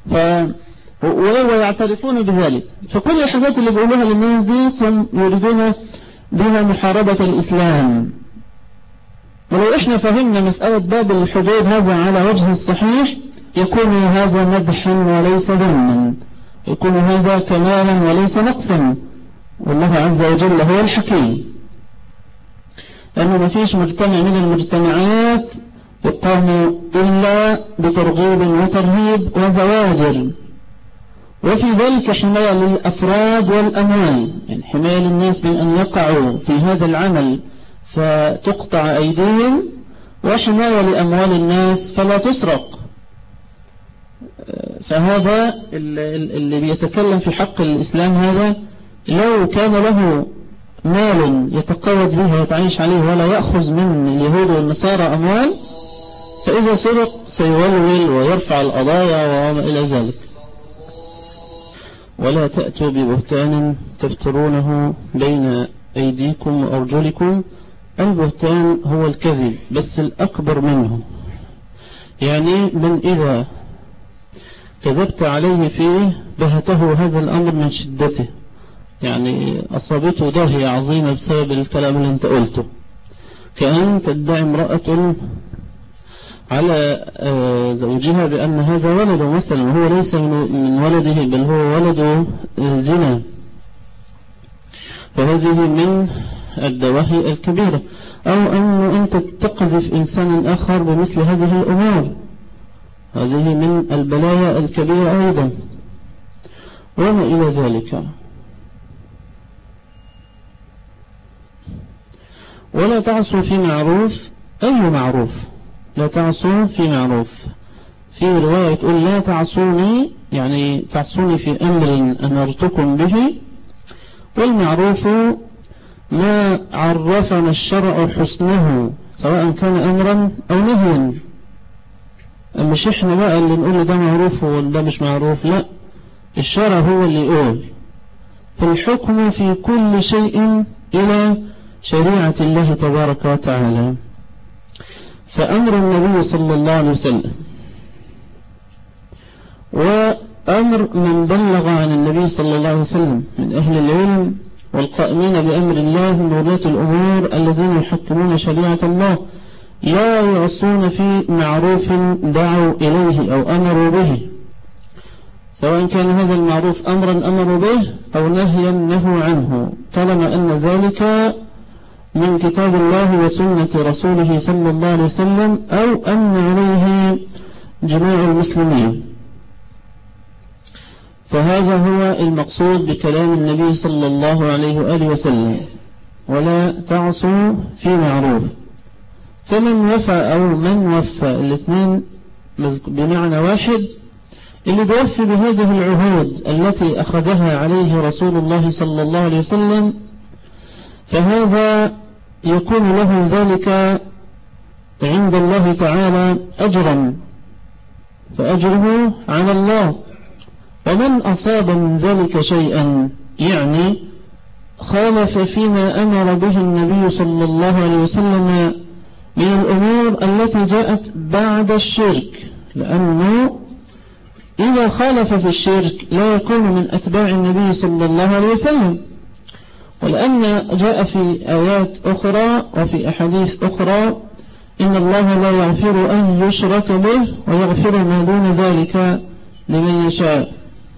ويعترفون بذلك. فكل الحاجات اللي بيقولوها للناس دي يريدون بها محاربة الإسلام. ولو إحنا فهمنا مسألة باب الحدود هذا على وجه الصحيح يكون هذا مدحا وليس ذما، يكون هذا كمالا وليس نقصا، والله عز وجل هو الحكيم. لأنه ما فيش مجتمع من المجتمعات يقام إلا بترغيب وترهيب وزواجر، وفي ذلك حماية للأفراد والأموال، يعني حماية للناس من أن يقعوا في هذا العمل فتقطع أيديهم، وحماية لأموال الناس فلا تسرق. فهذا اللي بيتكلم في حق الإسلام هذا لو كان له مال يتقوت به ويتعيش عليه ولا يأخذ من اليهود والنصارى أموال، فإذا سرق سيولول ويرفع القضايا وما إلى ذلك. ولا تأتوا ببهتان تفترونه بين أيديكم وأرجلكم. البهتان هو الكذب بس الأكبر منه، يعني من إذا كذبت عليه فيه بهته هذا الأمر من شدته، يعني أصابته ضاهية عظيمة بسبب الكلام اللي انت قلته، كأن تدعي امرأة على زوجها بأن هذا ولده مثلا وهو ليس من ولده بل هو ولد زنا، فهذه من الدواهي الكبيرة. أو أن أنت تقذف إنسان آخر بمثل هذه الأمور، هذه من البلايا الكبيرة أيضا، وما إلى ذلك. ولا تعصوا في معروف. أي معروف؟ لا تعصوا في معروف. في رواية تقول لا تعصوني، يعني تعصوني في أمر أمرتكم به. والمعروف ما عرفنا الشرع حسنه سواء كان أمرا أو نهيا. مش إحنا بقى اللي نقول ده معروف وده مش معروف، لا، الشرع هو اللي يقول. فالحكم في كل شيء إلى شريعة الله تبارك وتعالى. فأمر النبي صلى الله عليه وسلم وأمر من بلغ عن النبي صلى الله عليه وسلم من أهل العلم والقائمين بأمر الله من ولاة الأمور الذين يحكمون شريعة الله لا يعصون في معروف دعوا إليه أو أمروا به، سواء كان هذا المعروف أمرا أمروا به أو نهيا نهوا عنه، طالما أن ذلك من كتاب الله وسنة رسوله صلى الله عليه وسلم أو أن عليه جميع المسلمين. فهذا هو المقصود بكلام النبي صلى الله عليه وآله وسلم، ولا تعصوا في معروف. فمن وفى أو من وفى، الاثنين بمعنى واحد، اللي بيوفي بهذه العهود التي أخذها عليه رسول الله صلى الله عليه وسلم، فهذا يكون له ذلك عند الله تعالى أجرا، فأجره على الله. ومن أصاب من ذلك شيئا، يعني خالف فيما أمر به النبي صلى الله عليه وسلم من الأمور التي جاءت بعد الشرك، لأنه إذا خالف في الشرك لا يكون من أتباع النبي صلى الله عليه وسلم، ولأن جاء في آيات أخرى وفي أحاديث أخرى إن الله لا يغفر أن يشرك به ويغفر ما دون ذلك لمن يشاء.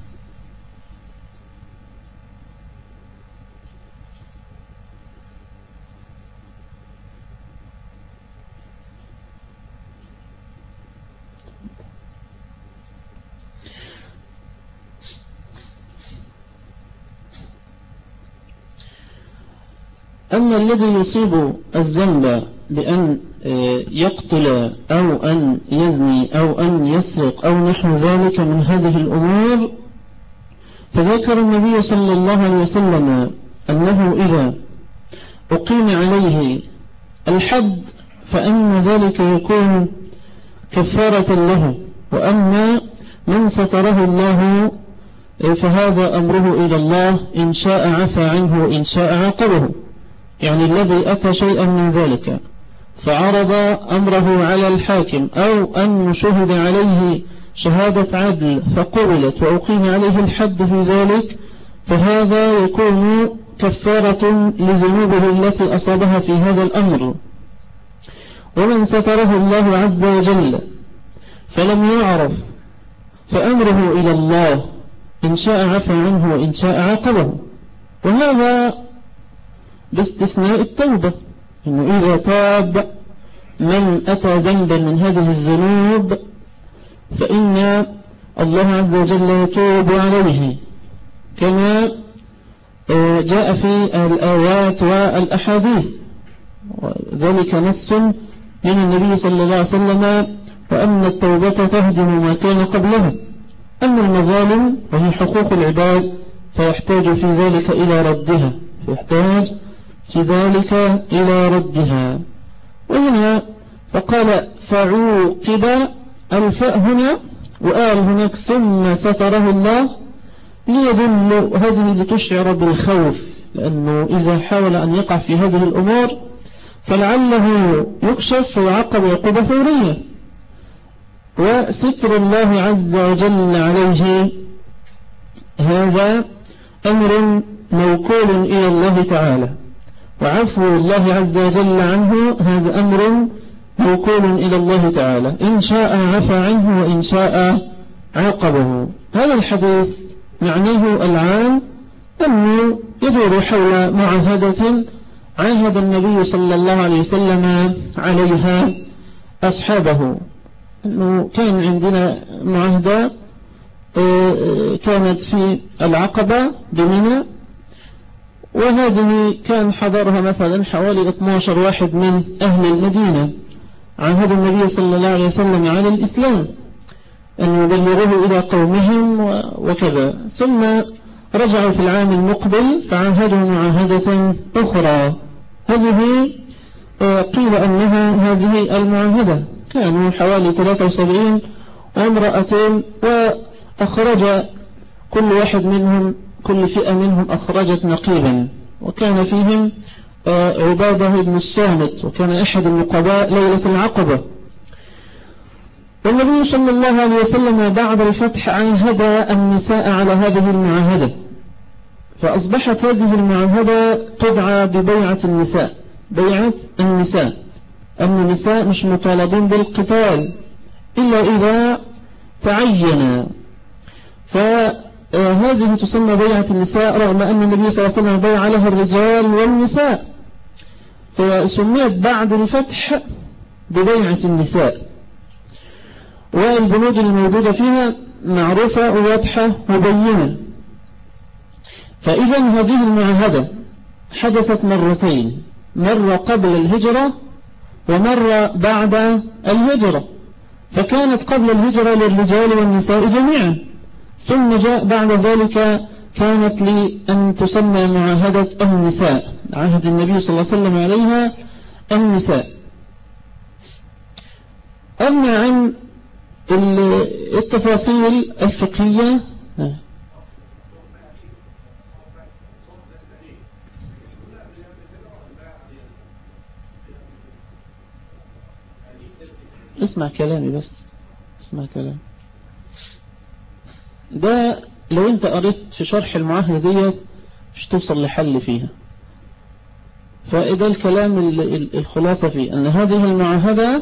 أما الذي يصيب الذنب بأن يقتل أو أن يزني أو أن يسرق أو نحو ذلك من هذه الأمور، فذكر النبي صلى الله عليه وسلم أنه إذا أقيم عليه الحد فإن ذلك يكون كفارة له، وأما من ستره الله فهذا أمره إلى الله، إن شاء عفى عنه وإن شاء عاقبه. يعني الذي أتى شيئا من ذلك فعرض أمره على الحاكم، أو أن شهد عليه شهادة عدل فقبلت وأقيم عليه الحد في ذلك، فهذا يكون كفارة لذنوبه التي أصابها في هذا الأمر. ومن ستره الله عز وجل فلم يعرف فأمره إلى الله، إن شاء عفى عنه وإن شاء عاقبه. وهذا باستثناء التوبة، إنه إذا تاب من أتى ذنبا من هذه الذنوب فإن الله عز وجل يتوب عليه، كما جاء في الآيات والأحاديث، ذلك نص من النبي صلى الله عليه وسلم، وأن التوبة تهدم ما كان قبلها. أما المظالم وهي حقوق العباد فيحتاج في ذلك إلى ردها. وهنا فقال فعوقب، الفاء هنا وقال هناك ثم ستره الله، ليدل هذه لتشعر بالخوف، لأنه إذا حاول أن يقع في هذه الأمور فلعله يكشف فيعاقب عقوبة فورية. وستر الله عز وجل عليه هذا أمر موكول إلى الله تعالى، وعفو الله عز وجل عنه هذا أمر موكول إلى الله تعالى، إن شاء عفى عنه وإن شاء عاقبه. هذا الحديث معناه العام أنه يدور حول معاهدة عاهد النبي صلى الله عليه وسلم عليها أصحابه، أنه كان عندنا معاهدة كانت في العقبة بمنى، وهذه كان حضرها مثلا حوالي 12 واحد من أهل المدينة، عاهد النبي صلى الله عليه وسلم على الإسلام أن يبلغوه إلى قومهم وكذا، ثم رجعوا في العام المقبل فعاهدوا معاهدة أخرى. هذه قيل أنها هذه المعاهدة كانوا حوالي 73 وامرأتين، وأخرج كل واحد منهم، كل فئة منهم أخرجت نقيبا، وكان فيهم عبادة بن الصامت، وكان أحد النقباء ليلة العقبة. والنبي صلى الله عليه وسلم بعد الفتح عاهد النساء على هذه المعاهدة، فأصبحت هذه المعاهدة تدعى ببيعة النساء، بيعة النساء، أن النساء مش مطالبين بالقتال إلا إذا تعين، فهذه تسمى بيعة النساء، رغم أن النبي صلى الله عليه وسلم بيع لها الرجال والنساء، فسميت بعد الفتح ببيعة النساء. والبنود الموجودة فيها معروفة وواضحة مبينة. فإذا هذه المعاهدة حدثت مرتين، مرة قبل الهجرة ومرة بعد الهجرة، فكانت قبل الهجرة للرجال والنساء جميعا، ثم جاء بعد ذلك كانت لأن تسمى معاهدة النساء، عهد النبي صلى الله عليه وسلم عليها النساء. أما عن التفاصيل الفقهية اسمع كلامي بس، اسمع كلامي. ده لو انت قريت في شرح المعاهدة ديت مش توصل لحل فيها، فإذا الكلام الخلاصة فيه أن هذه المعاهدة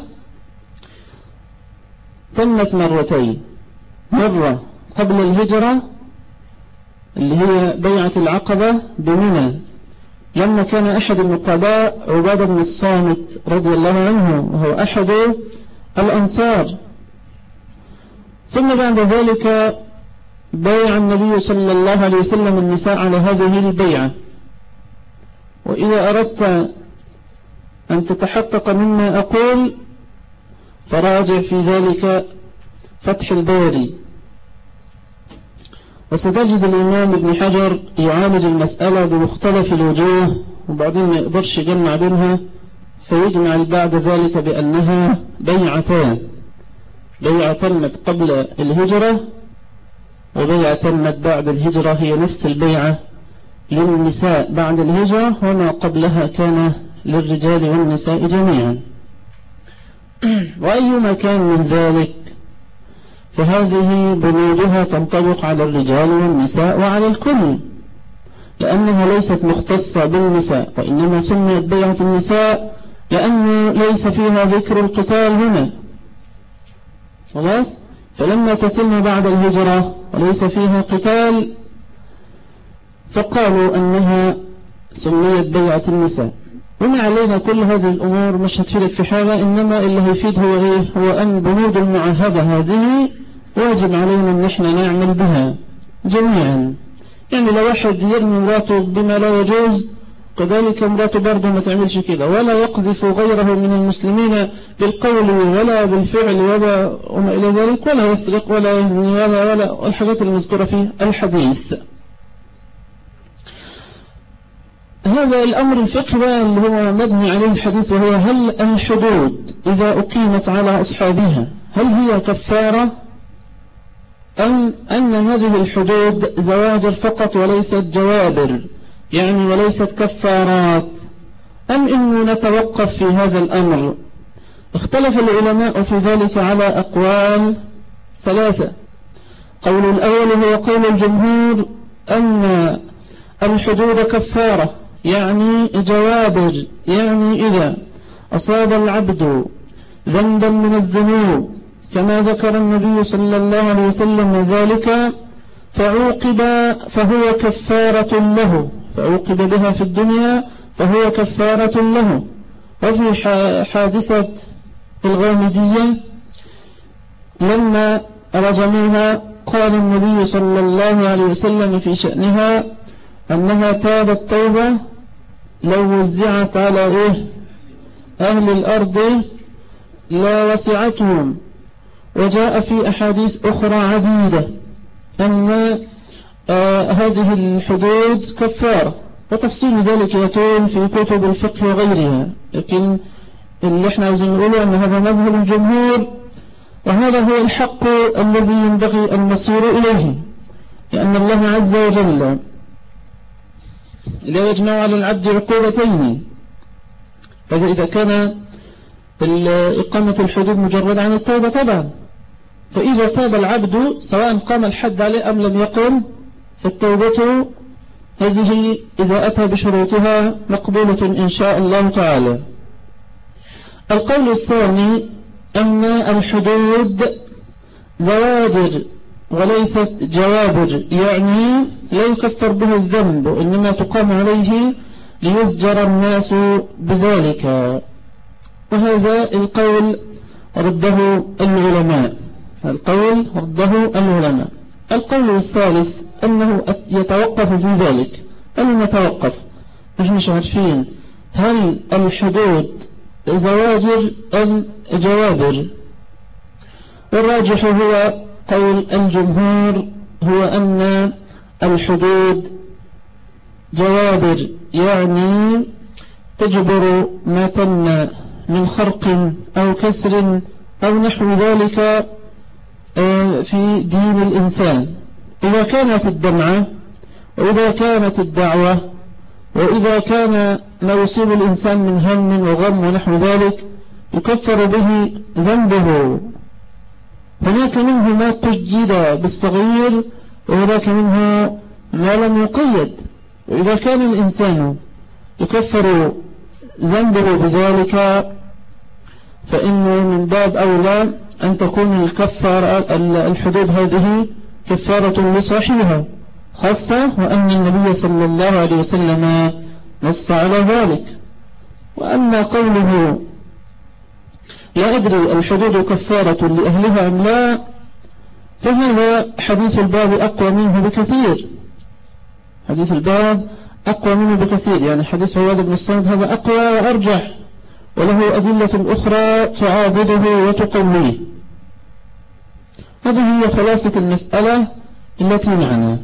تمت مرتين، مرة قبل الهجرة اللي هي بيعة العقبة بمنى، لما كان أحد النقباء عبادة بن الصامت رضي الله عنه وهو أحد الأنصار، ثم بعد ذلك بيع النبي صلى الله عليه وسلم النساء على هذه البيعة. وإذا أردت أن تتحقق مما أقول فراجع في ذلك فتح الباري، وستجد الإمام ابن حجر يعالج المسألة بمختلف الوجوه، وبعدين ما يقدرش يجمع بينها فيجمع بعد ذلك بأنها بيعتان، بيعة تمت قبل الهجرة وبيعة تمت بعد الهجرة هي نفس البيعة للنساء بعد الهجرة، وما قبلها كان للرجال والنساء جميعا. وأيما كان من ذلك فهذه بنودها تنطبق على الرجال والنساء وعلى الكل، لأنها ليست مختصة بالنساء، وإنما سميت بيعة النساء لأنه ليس فيها ذكر القتال هنا خلاص. فلما تتم بعد الهجرة وليس فيها قتال فقالوا أنها سميت بيعة النساء. وما علينا كل هذه الأمور مش هتفيدك في حاجة، إنما اللي هيفيد هو إيه؟ هو أن بنود المعاهدة هذه واجب علينا أن احنا نعمل بها جميعا. يعني لو واحد يرمي مراته بما لا يجوز، كذلك مراته برضه ما تعملش كده، ولا يقذف غيره من المسلمين بالقول ولا بالفعل وما إلى ذلك، ولا يسرق ولا يزني ولا الحاجات المذكورة في الحديث. هذا الأمر الفقهي اللي هو مبني عليه الحديث، وهو هل الحدود إذا أقيمت على أصحابها هل هي كفارة، أم أن هذه الحدود زواجر فقط وليست جوابر، يعني وليست كفارات، أم إنه نتوقف في هذا الأمر؟ اختلف العلماء في ذلك على أقوال ثلاثة. قول الأول هو قول الجمهور أن الحدود كفارة، يعني جوابر، يعني إذا أصاب العبد ذنبا من الذنوب كما ذكر النبي صلى الله عليه وسلم ذلك فعوقب فهو كفارة له، فعوقب بها في الدنيا فهو كفارة له. وفي حادثة الغامدية لما رجموها قال النبي صلى الله عليه وسلم في شأنها أنها تابت توبة لو وزعت على أهل الأرض لا وسعتهم. وجاء في أحاديث أخرى عديدة أن هذه الحدود كفارة، وتفصيل ذلك يكون في كتب الفقه وغيرها، لكن اللي احنا عاوزين نقوله أن هذا مذهب الجمهور، وهذا هو الحق الذي ينبغي المسير إليه، لأن الله عز وجل لا يجمع على العبد عقوبتين. إذا كان إقامة الحدود مجرد عن التوبة طبعا، فإذا تاب العبد سواء قام الحد عليه أم لم يقم فالتوبة هذه إذا أتى بشروطها مقبولة إن شاء الله تعالى. القول الثاني أن الحدود زواجر وليست جوابر، يعني لا يكفر به الذنب، إنما تقام عليه ليزجر الناس بذلك. وهذا القول رده العلماء، القول الثالث أنه يتوقف في ذلك. أن نتوقف نحن مش عارفين هل الحدود زواجر أم جوابر، والراجح هو قول الجمهور، هو أن الحدود جوابر، يعني تجبر ما تم من خرق أو كسر أو نحو ذلك في دين الإنسان، إذا كانت الدمعة وإذا كانت الدعوة وإذا كان ما يصيب الإنسان من هم وغم ونحو ذلك يكفر به ذنبه. هناك منه ما تجد بالصغير وهناك منه ما لم يقيد، وإذا كان الإنسان يكفر ذنبه بذلك فإنه من باب أولى أن تكون الحدود هذه كفارة لصاحبها، خاصة وأن النبي صلى الله عليه وسلم نص على ذلك. وأما قوله لا أدري الحدود كفارة لأهلها أم لا، فهذا حديث الباب أقوى منه بكثير، حديث الباب أقوى منه بكثير، يعني حديث عبادة بن الصامت هذا أقوى وأرجح، وله أدلة أخرى تعاضده وتقويه. هذه هي خلاصة المسألة التي معنا.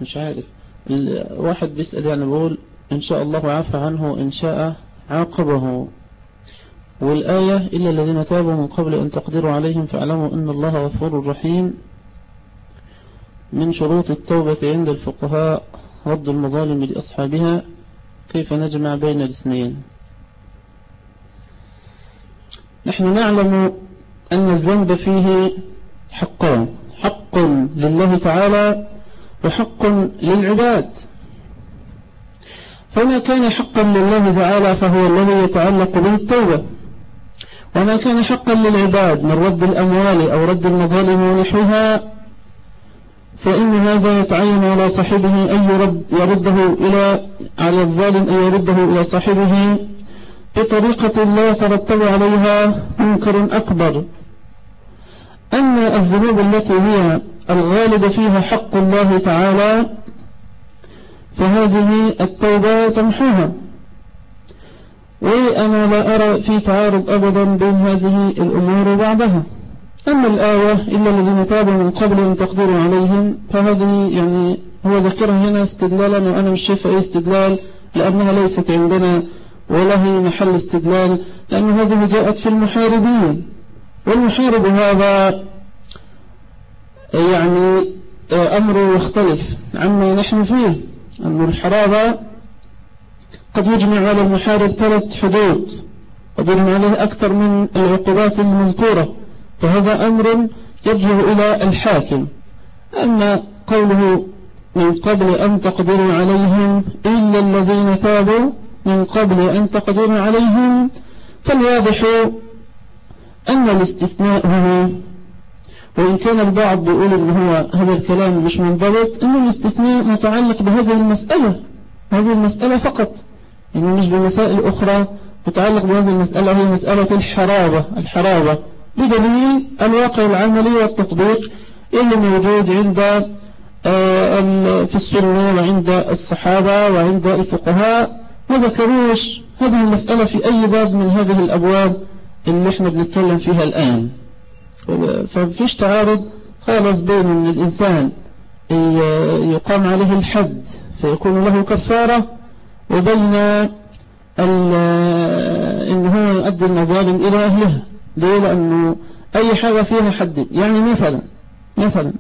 مش عارف. واحد بيسأل يعني بيقول إن شاء الله عفى عنه إن شاء عاقبه، والآية إلا الذين تابوا من قبل أن تقدروا عليهم فاعلموا أن الله غفور رحيم. من شروط التوبة عند الفقهاء رد المظالم لأصحابها، كيف نجمع بين الاثنين؟ نحن نعلم أن الذنب فيه حقان، حق لله تعالى وحق للعباد. فما كان حقا لله تعالى فهو الذي يتعلق به التوبة، وما كان حقا للعباد من رد الأموال أو رد المظالم ونحوها فإن هذا يتعين على صاحبه أن على الظالم أن يرده إلى صاحبه بطريقة لا يترتب عليها منكر أكبر. أما الذنوب التي هي الغالب فيها حق الله تعالى فهذه التوبة تمحوها، وأنا لا أرى في تعارض أبدا بين هذه الأمور وبعضها. أما الآية إلا الذين تابوا من قبل أن تقدروا عليهم فهذه يعني هو ذكرها هنا استدلالا، وأنا مش شايف أي استدلال لأنها ليست عندنا ولا هي محل استدلال، لأن هذه جاءت في المحاربين، والمحارب هذا يعني أمر يختلف عما نحن فيه. أن الحرابة قد يجمع على المحارب 3 حدود، قد يجمع عليه أكثر من العقوبات المذكورة، فهذا أمر يرجع إلى الحاكم. أما قوله من قبل أن تقدروا عليهم إلا الذين تابوا من قبل أن تقدروا عليهم، فالواضح أن الاستثناء هنا، وإن كان البعض بيقول إن هو هذا الكلام مش منضبط، إن الاستثناء متعلق بهذه المسألة فقط، يعني مش بمسائل أخرى متعلق بهذه المسألة، هي مسألة الحرابة بدليل الواقع العملي والتطبيق اللي موجود عند في السنة وعند الصحابة وعند الفقهاء. ما ذكروش هذه المسألة في أي باب من هذه الأبواب اللي احنا بنتكلم فيها الآن. فمفيش تعارض خالص بين ان الإنسان يقام عليه الحد فيكون له كفارة، وبين ان هو يؤدي المظالم إلى أهلها. ليه؟ لأنه أي حاجة فيها حد، يعني مثلا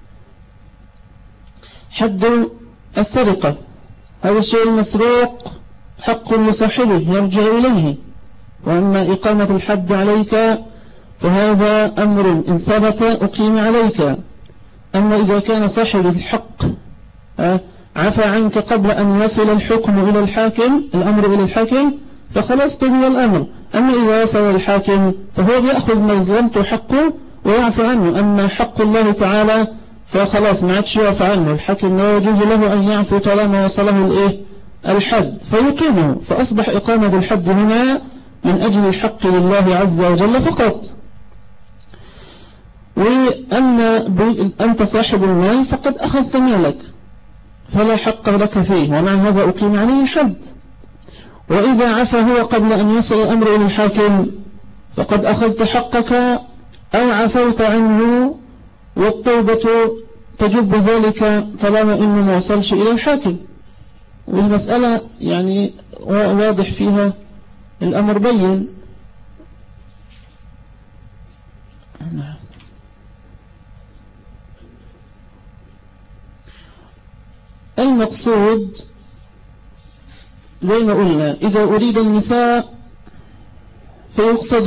حد السرقة، هذا الشيء المسروق حق لصاحبه يرجع إليه، وأما إقامة الحد عليك فهذا أمر إن ثبت أقيم عليك. أما إذا كان صاحب الحق عفى عنك قبل أن يصل الحكم إلى الحاكم، الأمر إلى الحاكم، فخلاص تهي الأمر. أما إذا وصل الحاكم فهو بيأخذ مظلمته حقه ويعفى عنه. أما حق الله تعالى فخلاص ما عادش يعفى عنه، الحاكم لا يجوز له أن يعفو طالما وصله الحد فيقيمه، فأصبح إقامة الحد هنا من أجل الحق لله عز وجل فقط. وأما أنت صاحب المال فقد أخذت مالك فلا حق لك فيه، ومع هذا أقيم عليه الحد. وإذا عفى هو قبل أن يصل الأمر إلى الحاكم فقد أخذت حقك أو عفوت عنه، والتوبة تجب ذلك طالما إنه ما وصلش إلى الحاكم. والمسألة يعني واضح فيها الأمر بين. المقصود زي ما قلنا إذا أريد النساء فيقصد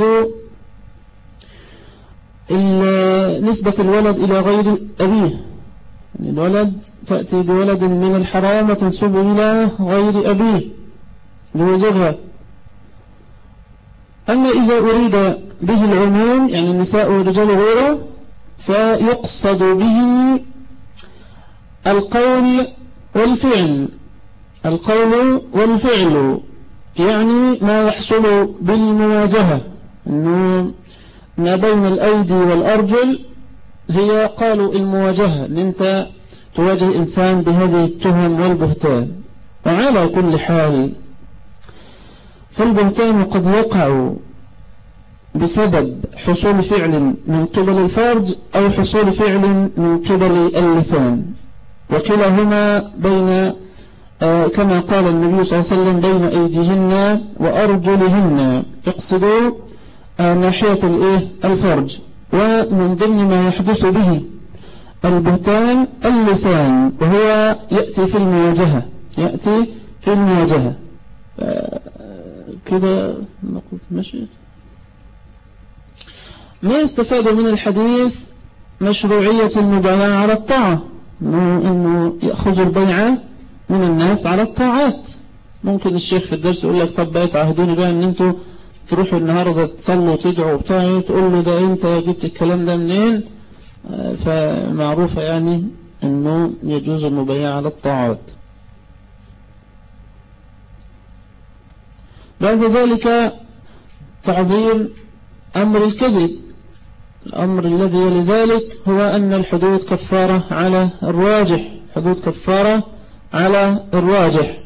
نسبة الولد إلى غير أبيه، يعني الولد تأتي بولد من الحرام وتنسب إلى غير أبيه لوزغها. أما إذا أريد به العموم يعني النساء والرجال غيره فيقصد به القول والفعل، يعني ما يحصل بالمواجهة، إنه ما بين الأيدي والأرجل هي قالوا المواجهة، ان انت تواجه إنسان بهذه التهم والبهتان. وعلى كل حال فالبهتان قد يقع بسبب حصول فعل من قبل الفرج أو حصول فعل من قبل اللسان. وكلاهما بين كما قال النبي صلى الله عليه وسلم بين أيديهن وأرجلهن، يقصدوا ناحية الفرج. ومن ضمن ما يحدث به البهتان اللسان، وهو يأتي في المواجهة كده نقول مشيت. ما يستفاد من الحديث مشروعية المبايعة على الطاعة، إنه يأخذ البيعة من الناس على الطاعات. ممكن الشيخ في الدرس يقول لك طب بقى تعهدوني بقى ان انتوا تروحوا النهارده تصلوا وتدعوا وبتاع، تقول له ده انت جبت الكلام ده منين؟ فمعروفة يعني انه يجوز المبايعة على الطاعات. بعد ذلك تعظيم أمر الكذب. الأمر الذي يلي ذلك هو أن الحدود كفارة على الراجح، حدود كفارة على الراجح.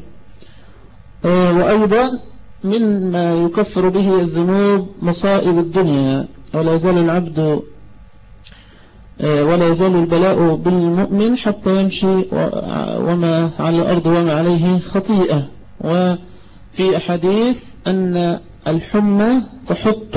وأيضا مما يكفر به الذنوب مصائب الدنيا، ولا يزال البلاء بالمؤمن حتى يمشي وما على الأرض وما عليه خطيئة. وفي أحاديث أن الحمى تحط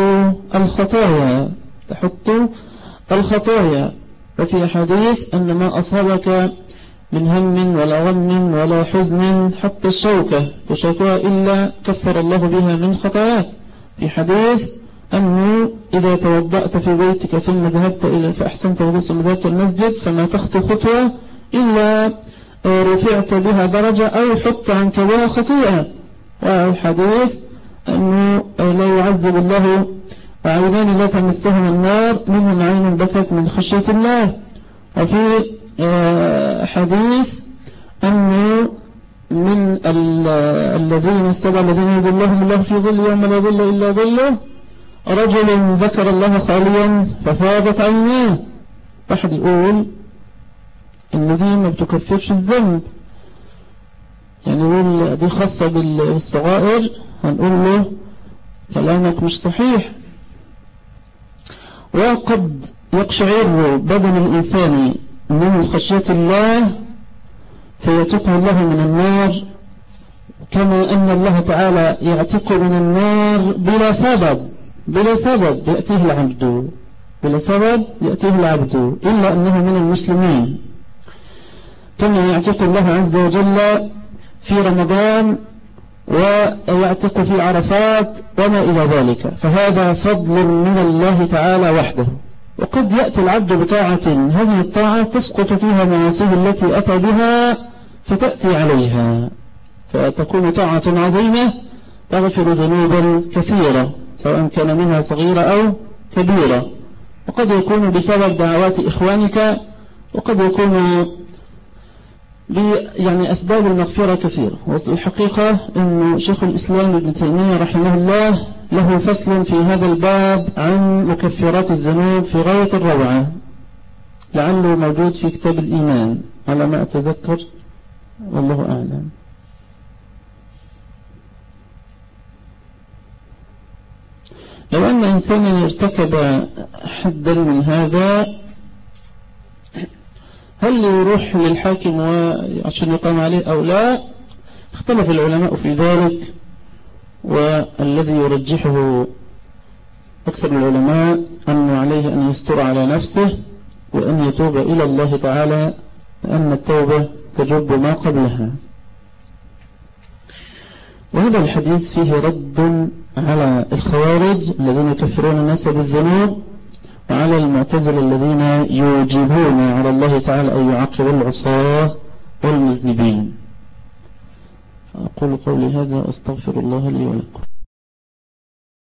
الخطايا، وفي أحاديث أن ما أصابك من هم ولا غم ولا حزن حتى الشوكة تشاكوها إلا كفر الله بها من خطاياك. في حديث أنه إذا توضأت في بيتك ثم ذهبت فأحسنت وضوء ثم ذهبت المسجد فما تخطو خطوة إلا رفعت بها درجة أو حط عنك بها خطيئة. والحديث أنه لا يعذب الله عينان لا تمسهم النار منهم عين بكت من خشية الله. وفي حديث أنه من الذين السبع الذين يظلهم الله في ظل يوم لا ظل إلا ظله رجل ذكر الله خاليا ففاضت عيناه. أحد يقول إن دي ما بتكفرش الذنب، يعني يقول دي خاصة بالصغائر، هنقول له كلامك مش صحيح. وقد يقشعر بدن الإنسان من خشية الله فيعتقه الله من النار، كما أن الله تعالى يعتق من النار بلا سبب يأتيه العبد إلا أنه من المسلمين، كما يعتق الله عز وجل في رمضان ويعتق في عرفات وما إلى ذلك. فهذا فضل من الله تعالى وحده. وقد يأتي العبد بطاعة هذه الطاعة تسقط فيها معاصيه التي أتى بها فتأتي عليها، فتكون طاعة عظيمة تغفر ذنوبا كثيرة سواء كان منها صغيرة أو كبيرة. وقد يكون بسبب دعوات إخوانك، وقد يكون يعني أسباب المغفرة كثيرة. والحقيقة أن شيخ الإسلام ابن تيمية رحمه الله له فصل في هذا الباب عن مكفرات الذنوب في غاية الروعة، لعله موجود في كتاب الإيمان على ما أتذكر، والله أعلم. لو أن إنسانا ارتكب حدا من هذا هل يروح للحاكم عشان يقام عليه أو لا؟ اختلف العلماء في ذلك، والذي يرجحه أكثر العلماء أنه عليه أن يستر على نفسه وأن يتوب إلى الله تعالى، لأن التوبة تجب ما قبلها. وهذا الحديث فيه رد على الخوارج الذين يكفرون الناس بالذنوب، وعلى المعتزلة الذين يوجبون على الله تعالى أن يعاقب العصاة والمذنبين. أقول قولي هذا، أستغفر الله لي ولكم.